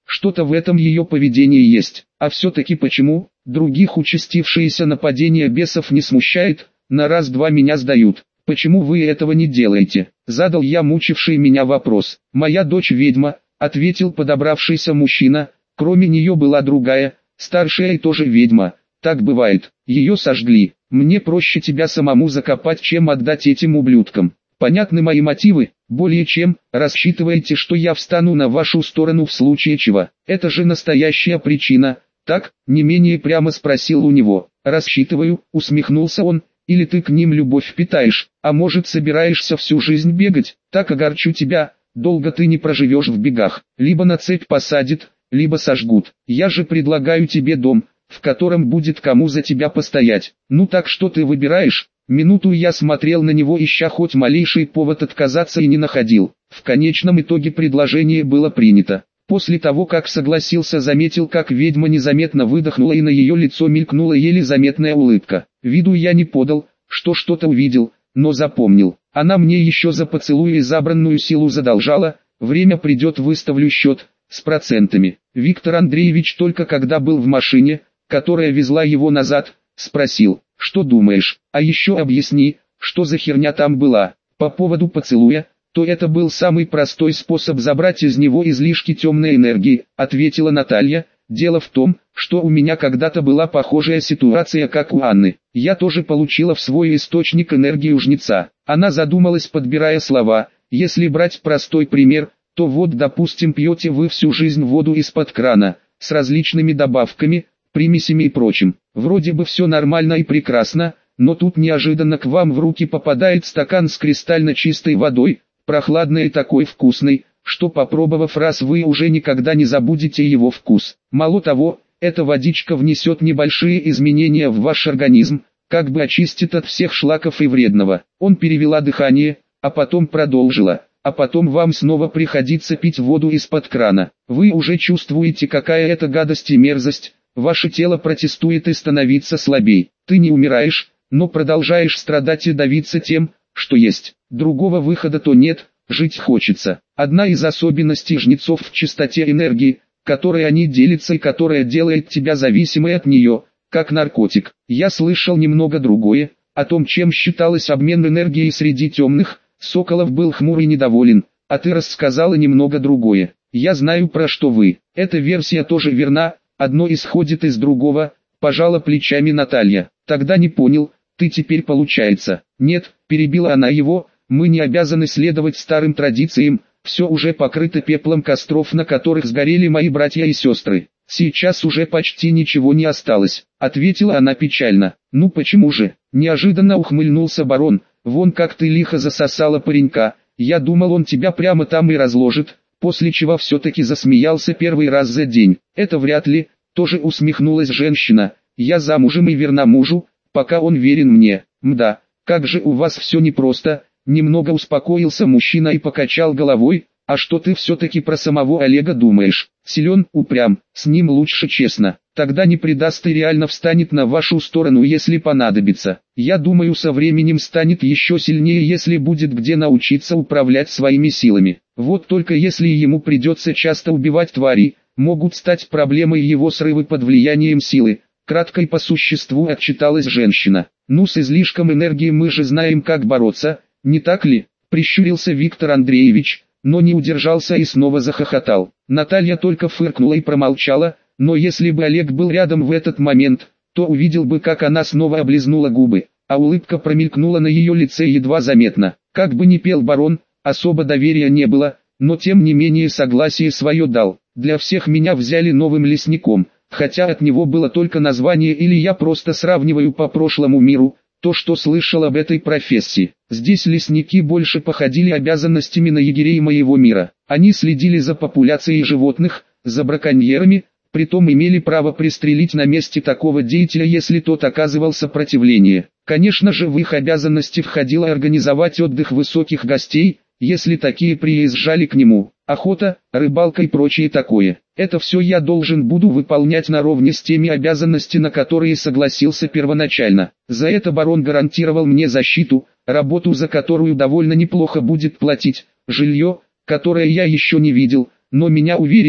Что-то в этом ее поведении есть. А все-таки почему? Других участившиеся нападения бесов не смущает, на раз-два меня сдают. Почему вы этого не делаете? Задал я мучивший меня вопрос. Моя дочь ведьма, ответил подобравшийся мужчина, кроме нее была другая, старшая и тоже ведьма. Так бывает, ее сожгли. Мне проще тебя самому закопать, чем отдать этим ублюдкам. Понятны мои мотивы? Более чем, рассчитываете, что я встану на вашу сторону в случае чего? Это же настоящая причина, так? Не менее прямо спросил у него. Рассчитываю, усмехнулся он, или ты к ним любовь питаешь, а может собираешься всю жизнь бегать? Так огорчу тебя, долго ты не проживешь в бегах, либо на цепь посадят, либо сожгут. Я же предлагаю тебе дом, в котором будет кому за тебя постоять. Ну так что ты выбираешь? Минуту я смотрел на него, ища хоть малейший повод отказаться, и не находил. В конечном итоге предложение было принято. После того, как согласился, заметил, как ведьма незаметно выдохнула, и на ее лицо мелькнула еле заметная улыбка. Виду я не подал, что что-то увидел, но запомнил. Она мне еще за поцелуй и забранную силу задолжала, время придет, выставлю счет, с процентами. Виктор Андреевич только когда был в машине, которая везла его назад, спросил: что думаешь? А еще объясни, что за херня там была. По поводу поцелуя, то это был самый простой способ забрать из него излишки темной энергии, ответила Наталья. Дело в том, что у меня когда-то была похожая ситуация, как у Анны. Я тоже получила в свой источник энергию жнеца. Она задумалась, подбирая слова. Если брать простой пример, то вот, допустим, пьете вы всю жизнь воду из-под крана, с различными добавками, примесями и прочим. Вроде бы все нормально и прекрасно, но тут неожиданно к вам в руки попадает стакан с кристально чистой водой, прохладной и такой вкусной, что, попробовав раз, вы уже никогда не забудете его вкус. Мало того, эта водичка внесет небольшие изменения в ваш организм, как бы очистит от всех шлаков и вредного. Он перевела дыхание, а потом продолжила. А потом вам снова приходится пить воду из-под крана. Вы уже чувствуете, какая это гадость и мерзость. Ваше тело протестует и становится слабей. Ты не умираешь, но продолжаешь страдать и давиться тем, что есть. Другого выхода то нет, жить хочется. Одна из особенностей жнецов в чистоте энергии, которой они делятся и которая делает тебя зависимой от нее, как наркотик. Я слышал немного другое, о том, чем считалось обмен энергией среди темных. Соколов был хмур и недоволен, а ты рассказала немного другое. Я знаю, про что вы. Эта версия тоже верна, одно исходит из другого, пожала плечами Наталья. Тогда не понял, ты теперь получается. Нет, перебила она его, мы не обязаны следовать старым традициям, все уже покрыто пеплом костров, на которых сгорели мои братья и сестры. Сейчас уже почти ничего не осталось, ответила она печально. Ну почему же? Неожиданно ухмыльнулся барон. Вон как ты лихо засосала паренька, я думал, он тебя прямо там и разложит, после чего все-таки засмеялся первый раз за день. Это вряд ли, тоже усмехнулась женщина, я замужем и верна мужу, пока он верен мне. Мда, как же у вас все непросто. Немного успокоился мужчина и покачал головой. А что ты все-таки про самого Олега думаешь? Силен, упрям, с ним лучше честно. Тогда не предаст и реально встанет на вашу сторону, если понадобится. Я думаю, со временем станет еще сильнее, если будет где научиться управлять своими силами. Вот только если ему придется часто убивать тварей, могут стать проблемой его срывы под влиянием силы. Кратко и по существу отчиталась женщина. Ну, с излишком энергии мы же знаем, как бороться, не так ли? Прищурился Виктор Андреевич, но не удержался и снова захохотал. Наталья только фыркнула и промолчала, но если бы Олег был рядом в этот момент, то увидел бы, как она снова облизнула губы, а улыбка промелькнула на ее лице едва заметно. Как бы ни пел барон, особо доверия не было, но тем не менее согласие свое дал. Для всех меня взяли новым лесником, хотя от него было только название, или я просто сравниваю по прошлому миру, то, что слышал об этой профессии. Здесь лесники больше походили обязанностями на егерей моего мира. Они следили за популяцией животных, за браконьерами, притом имели право пристрелить на месте такого деятеля, если тот оказывал сопротивление. Конечно же, в их обязанности входило организовать отдых высоких гостей, если такие приезжали к нему. Охота, рыбалка и прочее такое. Это все я должен буду выполнять наравне с теми обязанностями, на которые согласился первоначально. За это барон гарантировал мне защиту, работу, за которую довольно неплохо будет платить, жилье, которое я еще не видел, но меня уверили,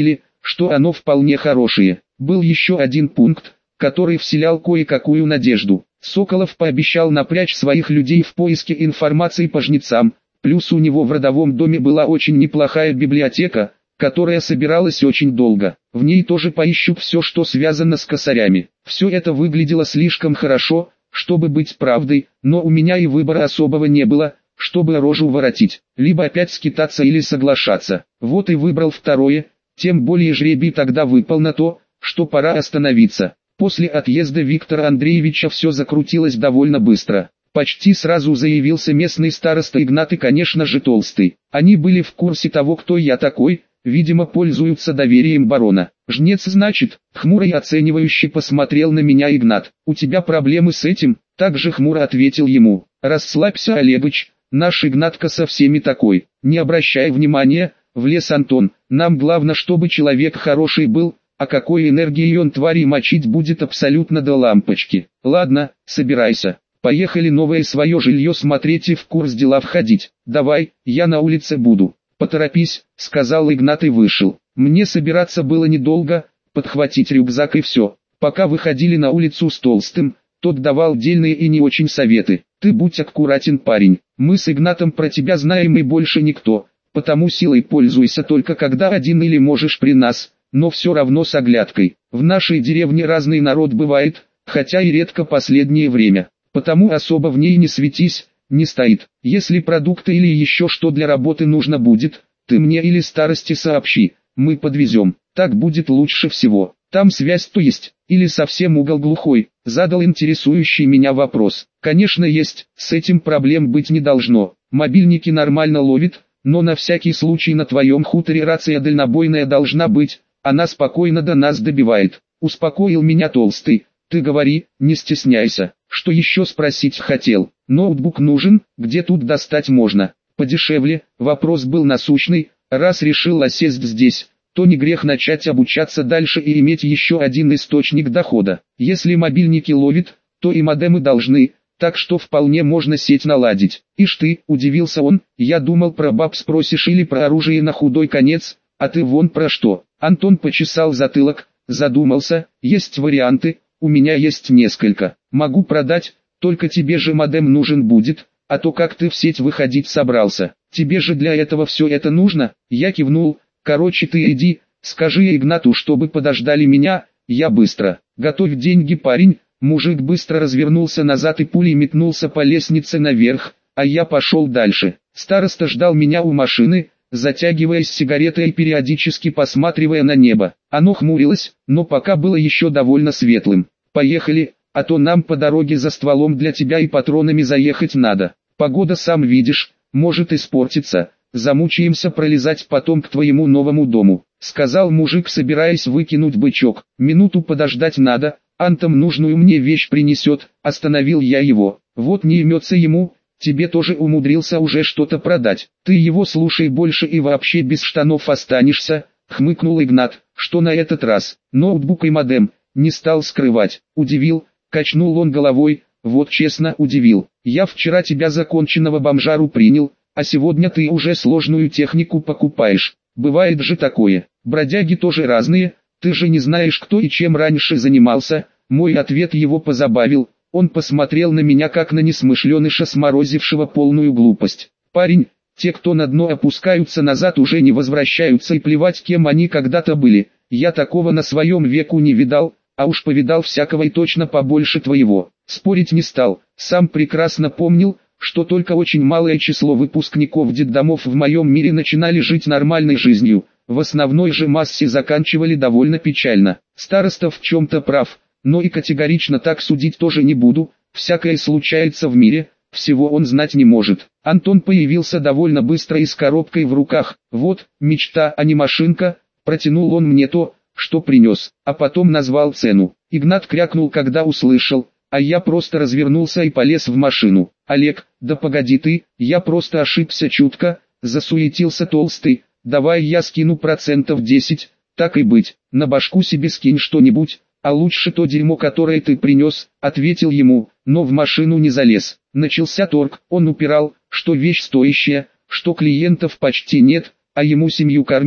что оно вполне хорошее. Был еще один пункт, который вселял кое-какую надежду. Соколов пообещал напрячь своих людей в поиске информации по жнецам, плюс у него в родовом доме была очень неплохая библиотека, которая собиралась очень долго. В ней тоже поищут все, что связано с косарями. Все это выглядело слишком хорошо, чтобы быть правдой, но у меня и выбора особого не было, чтобы рожу воротить, либо опять скитаться или соглашаться. Вот и выбрал второе, тем более жребий тогда выпал на то, что пора остановиться. После отъезда Виктора Андреевича все закрутилось довольно быстро. Почти сразу заявился местный староста Игнат и, конечно же, Толстый. Они были в курсе того, кто я такой, видимо, пользуются доверием барона. «Жнец, значит?» — хмуро и оценивающе посмотрел на меня Игнат. «У тебя проблемы с этим?» — также хмуро ответил ему. «Расслабься, Олегович, наш Игнатка со всеми такой. Не обращай внимания», — влез Антон. «Нам главное, чтобы человек хороший был, а какой энергией он твари мочить будет абсолютно до лампочки. Ладно, собирайся. Поехали новое свое жилье смотреть и в курс дела входить. Давай, я на улице буду». «Поторопись», — сказал Игнат и вышел. Мне собираться было недолго, подхватить рюкзак и все. Пока выходили на улицу с Толстым, тот давал дельные и не очень советы. «Ты будь аккуратен, парень. Мы с Игнатом про тебя знаем и больше никто, потому силой пользуйся только когда один или можешь при нас, но все равно с оглядкой. В нашей деревне разный народ бывает, хотя и редко последнее время, потому особо в ней не светись, не стоит. Если продукты или еще что для работы нужно будет, ты мне или старости сообщи, мы подвезем, так будет лучше всего. Там связь то есть, или совсем угол глухой?» Задал интересующий меня вопрос. «Конечно есть, с этим проблем быть не должно. Мобильники нормально ловит, но на всякий случай на твоем хуторе рация дальнобойная должна быть, она спокойно до нас добивает». Успокоил меня Толстый. «Ты говори, не стесняйся». Что еще спросить хотел? «Ноутбук нужен, где тут достать можно?» «Подешевле». Вопрос был насущный. Раз решил осесть здесь, то не грех начать обучаться дальше и иметь еще один источник дохода. Если мобильники ловит, то и модемы должны, так что вполне можно сеть наладить. «Ишь ты», — удивился он, — «я думал, про баб спросишь или про оружие на худой конец, а ты вон про что». Антон почесал затылок, задумался. «Есть варианты, у меня есть несколько. Могу продать, только тебе же модем нужен будет, а то как ты в сеть выходить собрался? Тебе же для этого все это нужно?» Я кивнул. «Короче, ты иди, скажи Игнату, чтобы подождали меня, я быстро. Готовь деньги, парень». Мужик быстро развернулся назад и пулей метнулся по лестнице наверх, а я пошел дальше. Староста ждал меня у машины, затягиваясь сигаретой и периодически посматривая на небо. Оно хмурилось, но пока было еще довольно светлым. «Поехали, а то нам по дороге за стволом для тебя и патронами заехать надо. Погода, сам видишь, может испортиться, замучаемся пролезать потом к твоему новому дому», — сказал мужик, собираясь выкинуть бычок. «Минуту подождать надо, Антом нужную мне вещь принесет», — остановил я его. «Вот не имется ему, тебе тоже умудрился уже что-то продать. Ты его слушай больше и вообще без штанов останешься», — хмыкнул Игнат. «Что на этот раз? Ноутбук и модем?» Не стал скрывать. «Удивил», — качнул он головой. «Вот честно удивил. Я вчера тебя законченного бомжару принял, а сегодня ты уже сложную технику покупаешь. Бывает же такое. Бродяги тоже разные, ты же не знаешь, кто и чем раньше занимался». Мой ответ его позабавил. Он посмотрел на меня как на несмышленыша, сморозившего полную глупость. «Парень, те, кто на дно опускаются, назад уже не возвращаются, и плевать, кем они когда-то были. Я такого на своем веку не видал, а уж повидал всякого и точно побольше твоего». Спорить не стал, сам прекрасно помнил, что только очень малое число выпускников детдомов в моем мире начинали жить нормальной жизнью, в основной же массе заканчивали довольно печально. Староста в чем-то прав, но и категорично так судить тоже не буду, всякое случается в мире, всего он знать не может. Антон появился довольно быстро и с коробкой в руках. «Вот, мечта, а не машинка», протянул он мне то, что принес, а потом назвал цену. Игнат крякнул, когда услышал, а я просто развернулся и полез в машину. «Олег, да погоди ты, я просто ошибся чутко», засуетился Толстый. «Давай я скину процентов десять, так и быть, на башку себе скинь что-нибудь, а лучше то дерьмо, которое ты принес», ответил ему, но в машину не залез. Начался торг, он упирал, что вещь стоящая, что клиентов почти нет, а ему семью кормить,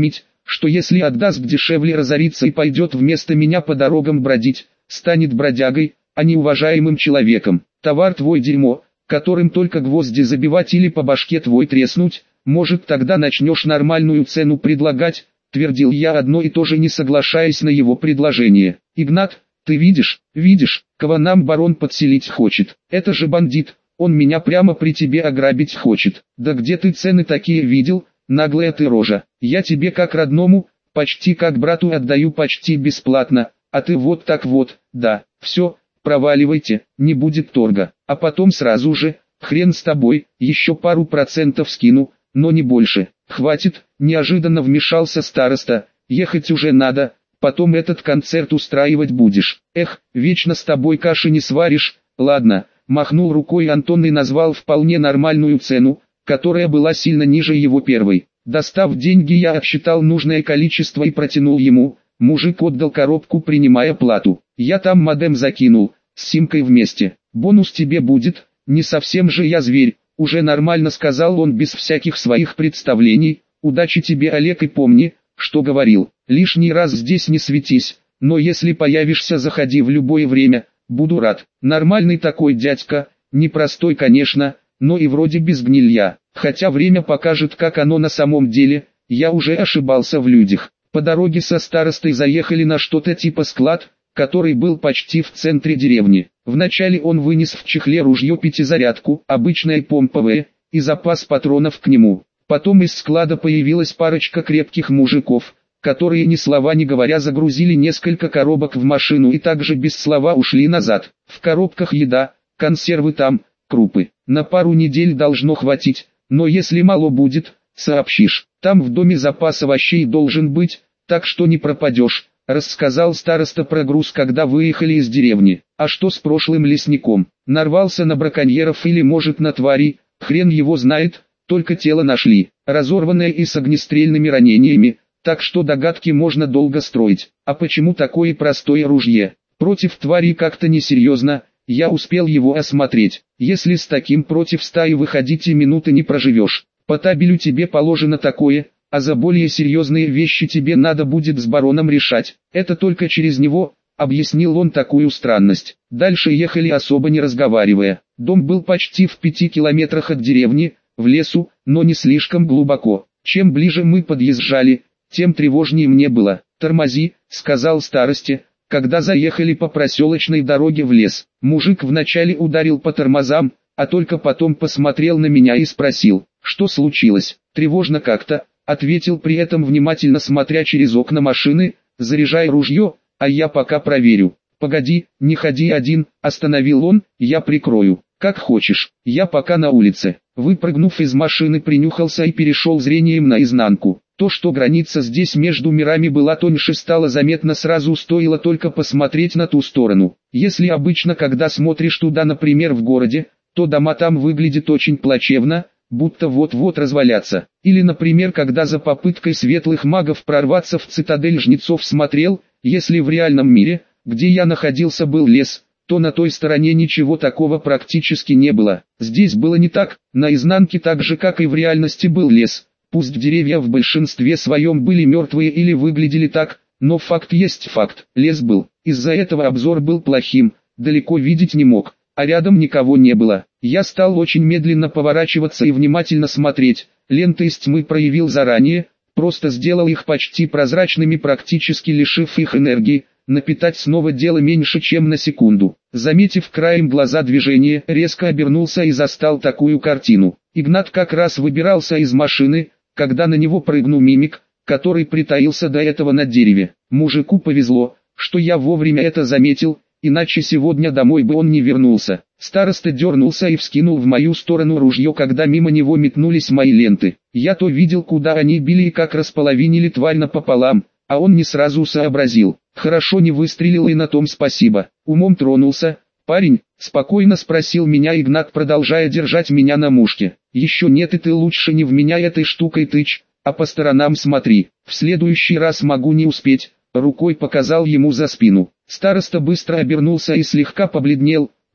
что если отдаст дешевле, разорится и пойдет вместо меня по дорогам бродить, станет бродягой, а не уважаемым человеком. Товар твой дерьмо, которым только гвозди забивать или по башке твой треснуть, может тогда начнешь нормальную цену предлагать, твердил я одно и то же, не соглашаясь на его предложение. Игнат, ты видишь, видишь, кого нам барон подселить хочет, это же бандит, он меня прямо при тебе ограбить хочет. Да где ты цены такие видел, наглая ты рожа, я тебе как родному, почти как брату отдаю почти бесплатно, а ты вот так вот, да, все, проваливайте, не будет торга, а потом сразу же, хрен с тобой, еще пару процентов скину, но не больше. Хватит, неожиданно вмешался староста, ехать уже надо, потом этот концерт устраивать будешь. Эх, вечно с тобой каши не сваришь, ладно, махнул рукой Антон и назвал вполне нормальную цену, которая была сильно ниже его первой. Достав деньги, я отсчитал нужное количество и протянул ему, мужик отдал коробку, принимая плату. Я там модем закинул, с симкой вместе. Бонус тебе будет, не совсем же я зверь, уже нормально сказал он без всяких своих представлений. Удачи тебе, Олег, и помни, что говорил, лишний раз здесь не светись, но если появишься, заходи в любое время, буду рад. Нормальный такой дядька, непростой конечно, но и вроде без гнилья, хотя время покажет, как оно на самом деле. Я уже ошибался в людях. По дороге со старостой заехали на что-то типа склад, который был почти в центре деревни. Вначале он вынес в чехле ружье пятизарядку, обычное помповое, и запас патронов к нему. Потом из склада появилась парочка крепких мужиков, которые ни слова не говоря загрузили несколько коробок в машину и также без слова ушли назад. В коробках еда, консервы там, крупы. На пару недель должно хватить, но если мало будет, сообщишь. Там в доме запас овощей должен быть, так что не пропадешь. Рассказал староста про груз, когда выехали из деревни. А что с прошлым лесником? Нарвался на браконьеров или может на тварей? Хрен его знает, только тело нашли, разорванное и с огнестрельными ранениями, так что догадки можно долго строить. А почему такое простое ружье? Против тварей как-то несерьезно, я успел его осмотреть. Если с таким против стаи выходить и минуты не проживешь. По табелю тебе положено такое, а за более серьезные вещи тебе надо будет с бароном решать. Это только через него, объяснил он такую странность. Дальше ехали особо не разговаривая. Дом был почти в пяти километрах от деревни, в лесу, но не слишком глубоко. Чем ближе мы подъезжали, тем тревожнее мне было. «Тормози», — сказал старосте, когда заехали по проселочной дороге в лес. Мужик вначале ударил по тормозам, а только потом посмотрел на меня и спросил, что случилось. «Тревожно как-то», — ответил при этом, внимательно смотря через окна машины. «Заряжай ружье, а я пока проверю». «Погоди, не ходи один», — остановил он, — «я прикрою». «Как хочешь, я пока на улице». Выпрыгнув из машины, принюхался и перешел зрением наизнанку. То, что граница здесь между мирами была тоньше, стало заметно сразу, стоило только посмотреть на ту сторону. Если обычно, когда смотришь туда, например в городе, то дома там выглядят очень плачевно, будто вот-вот развалятся. Или, например, когда за попыткой светлых магов прорваться в цитадель жнецов смотрел, если в реальном мире, где я находился, был лес, то на той стороне ничего такого практически не было. Здесь было не так, наизнанке так же, как и в реальности был лес. Пусть деревья в большинстве своем были мертвые или выглядели так, но факт есть факт, лес был. Из-за этого обзор был плохим, далеко видеть не мог, а рядом никого не было. Я стал очень медленно поворачиваться и внимательно смотреть. Ленты из тьмы проявил заранее, просто сделал их почти прозрачными, практически лишив их энергии. Напитать снова дело меньше, чем на секунду. Заметив краем глаза движение, резко обернулся и застал такую картину. Игнат как раз выбирался из машины, когда на него прыгнул мимик, который притаился до этого на дереве. Мужику повезло, что я вовремя это заметил, иначе сегодня домой бы он не вернулся. Староста дернулся и вскинул в мою сторону ружье, когда мимо него метнулись мои ленты. Я то видел, куда они били и как располовинили тварь напополам, а он не сразу сообразил. Хорошо не выстрелил, и на том спасибо. Умом тронулся. «Парень?» — спокойно спросил меня Игнат, продолжая держать меня на мушке. «Еще нет, и ты лучше не в меня этой штукой тычь, а по сторонам смотри. В следующий раз могу не успеть». Рукой показал ему за спину. Староста быстро обернулся и слегка побледнел.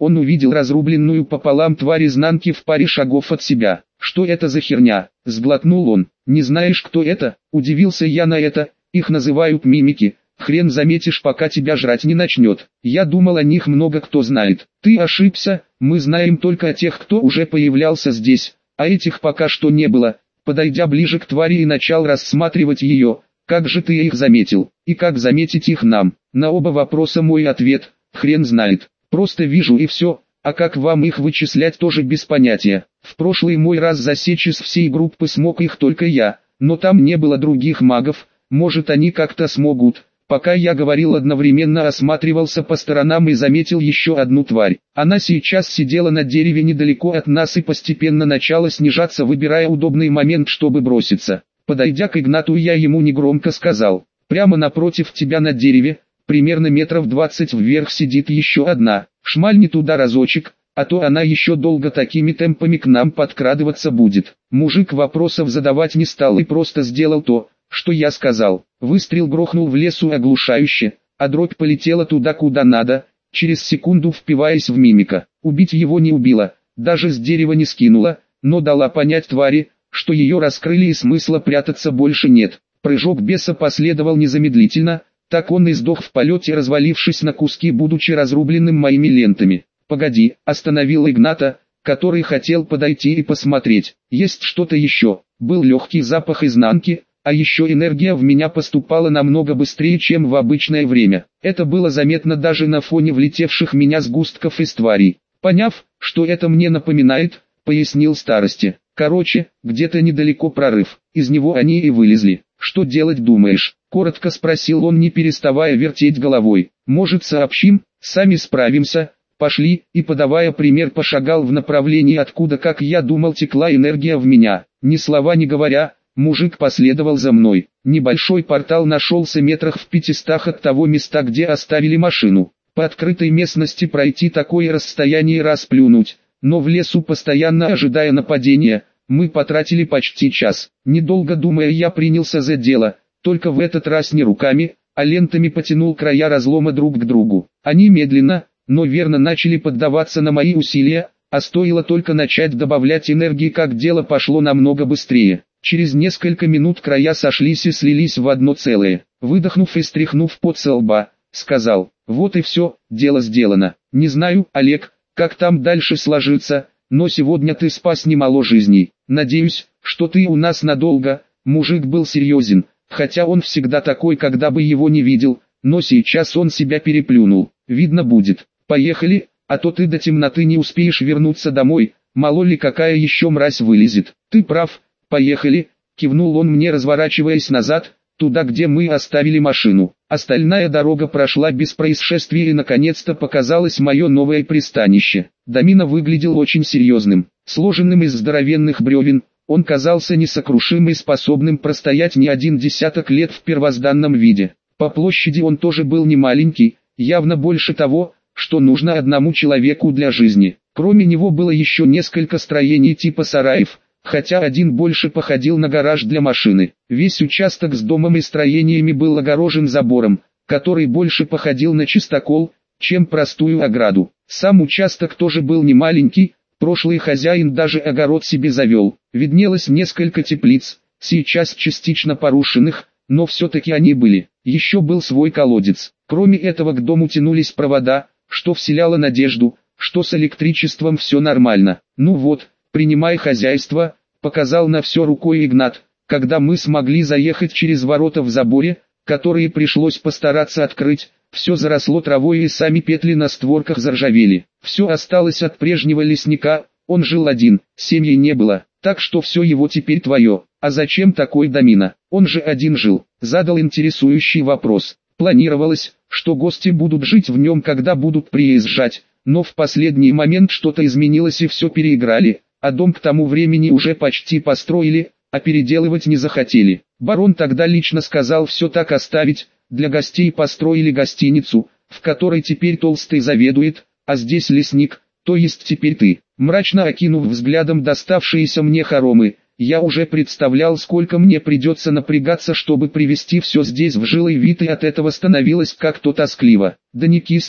он увидел разрубленную пополам тварь изнанки в паре шагов от себя. «Что это за херня?» – сглотнул он. «Не знаешь, кто это?» – удивился я на это. «Их называют мимики. Хрен заметишь, пока тебя жрать не начнет. Я думал, о них много кто знает. Ты ошибся, мы знаем только о тех, кто уже появлялся здесь, а этих пока что не было». Подойдя ближе к твари и начал рассматривать ее. «Как же ты их заметил? И как заметить их нам?» На оба вопроса мой ответ – хрен знает. Просто вижу и все, а как вам их вычислять, тоже без понятия. В прошлый мой раз засечь из всей группы смог их только я, но там не было других магов, может они как-то смогут. Пока я говорил, одновременно осматривался по сторонам и заметил еще одну тварь. Она сейчас сидела на дереве недалеко от нас и постепенно начала снижаться, выбирая удобный момент, чтобы броситься. Подойдя к Игнату, я ему негромко сказал: «Прямо напротив тебя на дереве, примерно метров двадцать вверх, сидит еще одна. Шмальни туда разочек, а то она еще долго такими темпами к нам подкрадываться будет». Мужик вопросов задавать не стал и просто сделал то, что я сказал. Выстрел грохнул в лесу оглушающе, а дробь полетела туда, куда надо, через секунду впиваясь в мимика. Убить его не убила, даже с дерева не скинула, но дала понять твари, что ее раскрыли и смысла прятаться больше нет. Прыжок беса последовал незамедлительно, так он и сдох в полете, развалившись на куски, будучи разрубленным моими лентами. «Погоди», остановил Игната, который хотел подойти и посмотреть. «Есть что-то еще». Был легкий запах изнанки, а еще энергия в меня поступала намного быстрее, чем в обычное время. Это было заметно даже на фоне влетевших в меня сгустков из тварей. Поняв, что это мне напоминает, пояснил старости. «Короче, где-то недалеко прорыв, из него они и вылезли. Что делать думаешь?» Коротко спросил он, не переставая вертеть головой. «Может, сообщим? Сами справимся. Пошли», и, подавая пример, пошагал в направлении, откуда, как я думал, текла энергия в меня. Ни слова не говоря, мужик последовал за мной. Небольшой портал нашелся метрах в пятистах от того места, где оставили машину. По открытой местности пройти такое расстояние и расплюнуть, но в лесу, постоянно ожидая нападения, мы потратили почти час. Недолго думая, я принялся за дело, только в этот раз не руками, а лентами потянул края разлома друг к другу. Они медленно, но верно начали поддаваться на мои усилия, а стоило только начать добавлять энергии, как дело пошло намного быстрее. Через несколько минут края сошлись и слились в одно целое. Выдохнув и стряхнув пот со лба, сказал: «Вот и все, дело сделано. Не знаю, Олег, как там дальше сложится, но сегодня ты спас немало жизней. Надеюсь, что ты у нас надолго». Мужик был серьезен, хотя он всегда такой, когда бы его не видел, но сейчас он себя переплюнул. «Видно будет. Поехали, а то ты до темноты не успеешь вернуться домой, мало ли какая еще мразь вылезет». «Ты прав, поехали», кивнул он мне, разворачиваясь назад, туда, где мы оставили машину. Остальная дорога прошла без происшествий, и наконец-то показалось мое новое пристанище. Домина выглядел очень серьезным, сложенным из здоровенных бревен. Он казался несокрушимым и способным простоять не один десяток лет в первозданном виде. По площади он тоже был не маленький, явно больше того, что нужно одному человеку для жизни. Кроме него было еще несколько строений типа сараев, хотя один больше походил на гараж для машины. Весь участок с домом и строениями был огорожен забором, который больше походил на чистокол, чем простую ограду. Сам участок тоже был не маленький, прошлый хозяин даже огород себе завел. Виднелось несколько теплиц, сейчас частично порушенных, но все-таки они были. Еще был свой колодец. Кроме этого, к дому тянулись провода, что вселяло надежду, что с электричеством все нормально. «Ну вот, принимай хозяйство», показал на все рукой Игнат, когда мы смогли заехать через ворота в заборе, которые пришлось постараться открыть. Все заросло травой и сами петли на створках заржавели. Все осталось от прежнего лесника, он жил один, семьи не было, так что все его теперь твое. «А зачем такой домина? Он же один жил», задал интересующий вопрос. Планировалось, что гости будут жить в нем, когда будут приезжать, но в последний момент что-то изменилось и все переиграли, а дом к тому времени уже почти построили, а переделывать не захотели. Барон тогда лично сказал все так оставить, для гостей построили гостиницу, в которой теперь Толстый заведует, а здесь лесник, то есть теперь ты. Мрачно окинув взглядом доставшиеся мне хоромы, я уже представлял, сколько мне придется напрягаться, чтобы привести все здесь в жилый вид, и от этого становилось как-то тоскливо. «Да не кисни»,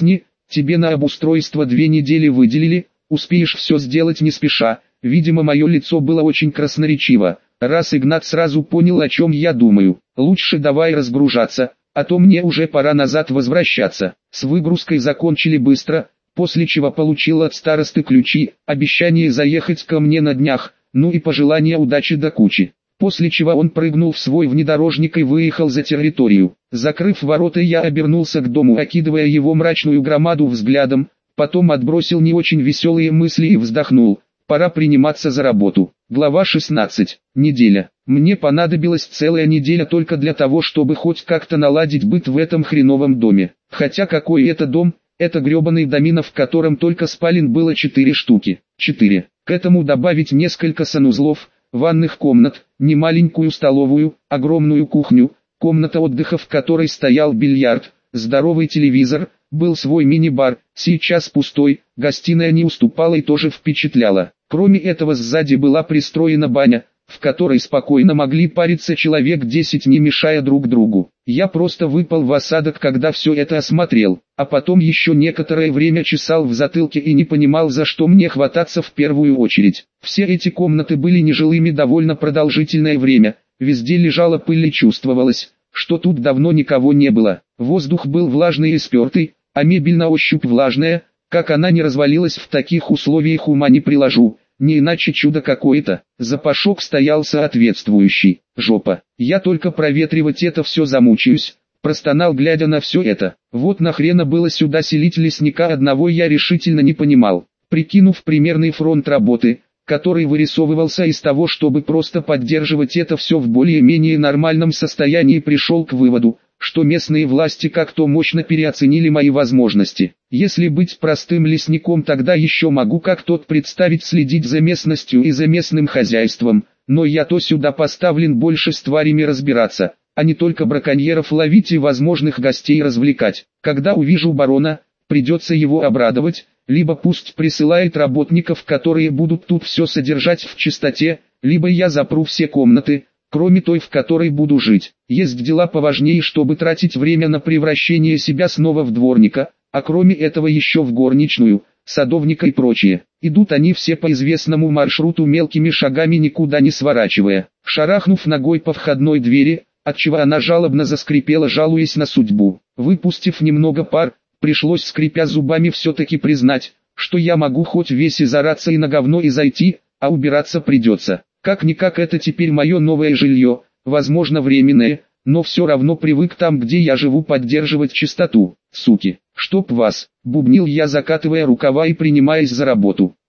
тебе на обустройство две недели выделили, успеешь все сделать не спеша. Видимо, мое лицо было очень красноречиво, раз Игнат сразу понял, о чем я думаю. Лучше давай разгружаться, а то мне уже пора назад возвращаться. С выгрузкой закончили быстро, после чего получил от старосты ключи, обещание заехать ко мне на днях, ну и пожелание удачи до кучи. После чего он прыгнул в свой внедорожник и выехал за территорию. Закрыв ворота, я обернулся к дому, окидывая его мрачную громаду взглядом, потом отбросил не очень веселые мысли и вздохнул. Пора приниматься за работу. Глава шестнадцать. Неделя. Мне понадобилась целая неделя только для того, чтобы хоть как-то наладить быт в этом хреновом доме. Хотя какой это дом, это гребаный домино, в котором только спален было четыре штуки. Четыре. К этому добавить несколько санузлов, ванных комнат, немаленькую столовую, огромную кухню, комната отдыха, в которой стоял бильярд, здоровый телевизор, был свой мини-бар, сейчас пустой, гостиная не уступала и тоже впечатляла. Кроме этого, сзади была пристроена баня, в которой спокойно могли париться человек десять, не мешая друг другу. Я просто выпал в осадок, когда все это осмотрел, а потом еще некоторое время чесал в затылке и не понимал, за что мне хвататься в первую очередь. Все эти комнаты были нежилыми довольно продолжительное время, везде лежала пыль и чувствовалось, что тут давно никого не было. Воздух был влажный и спертый, а мебель на ощупь влажная. Как она не развалилась в таких условиях, ума не приложу, не иначе чудо какое-то. Запашок стоял соответствующий. Жопа. Я только проветривать это все замучаюсь, простонал, глядя на все это. Вот нахрена было сюда селить лесника, одного я решительно не понимал. Прикинув примерный фронт работы, который вырисовывался из того, чтобы просто поддерживать это все в более-менее нормальном состоянии, пришел к выводу, что местные власти как-то мощно переоценили мои возможности. Если быть простым лесником, тогда еще могу как-то представить следить за местностью и за местным хозяйством, но я то сюда поставлен больше с тварями разбираться, а не только браконьеров ловить и возможных гостей развлекать. Когда увижу барона, придется его обрадовать, либо пусть присылает работников, которые будут тут все содержать в чистоте, либо я запру все комнаты, кроме той, в которой буду жить. Есть дела поважнее, чтобы тратить время на превращение себя снова в дворника, а кроме этого еще в горничную, садовника и прочее. Идут они все по известному маршруту мелкими шагами, никуда не сворачивая. Шарахнув ногой по входной двери, отчего она жалобно заскрипела, жалуясь на судьбу. Выпустив немного пар, пришлось, скрипя зубами, все-таки признать, что я могу хоть весь и зараться и на говно и зайти, а убираться придется. Как-никак это теперь мое новое жилье, возможно временное, но все равно привык там, где я живу, поддерживать чистоту. Суки, чтоб вас, бубнил я, закатывая рукава и принимаясь за работу.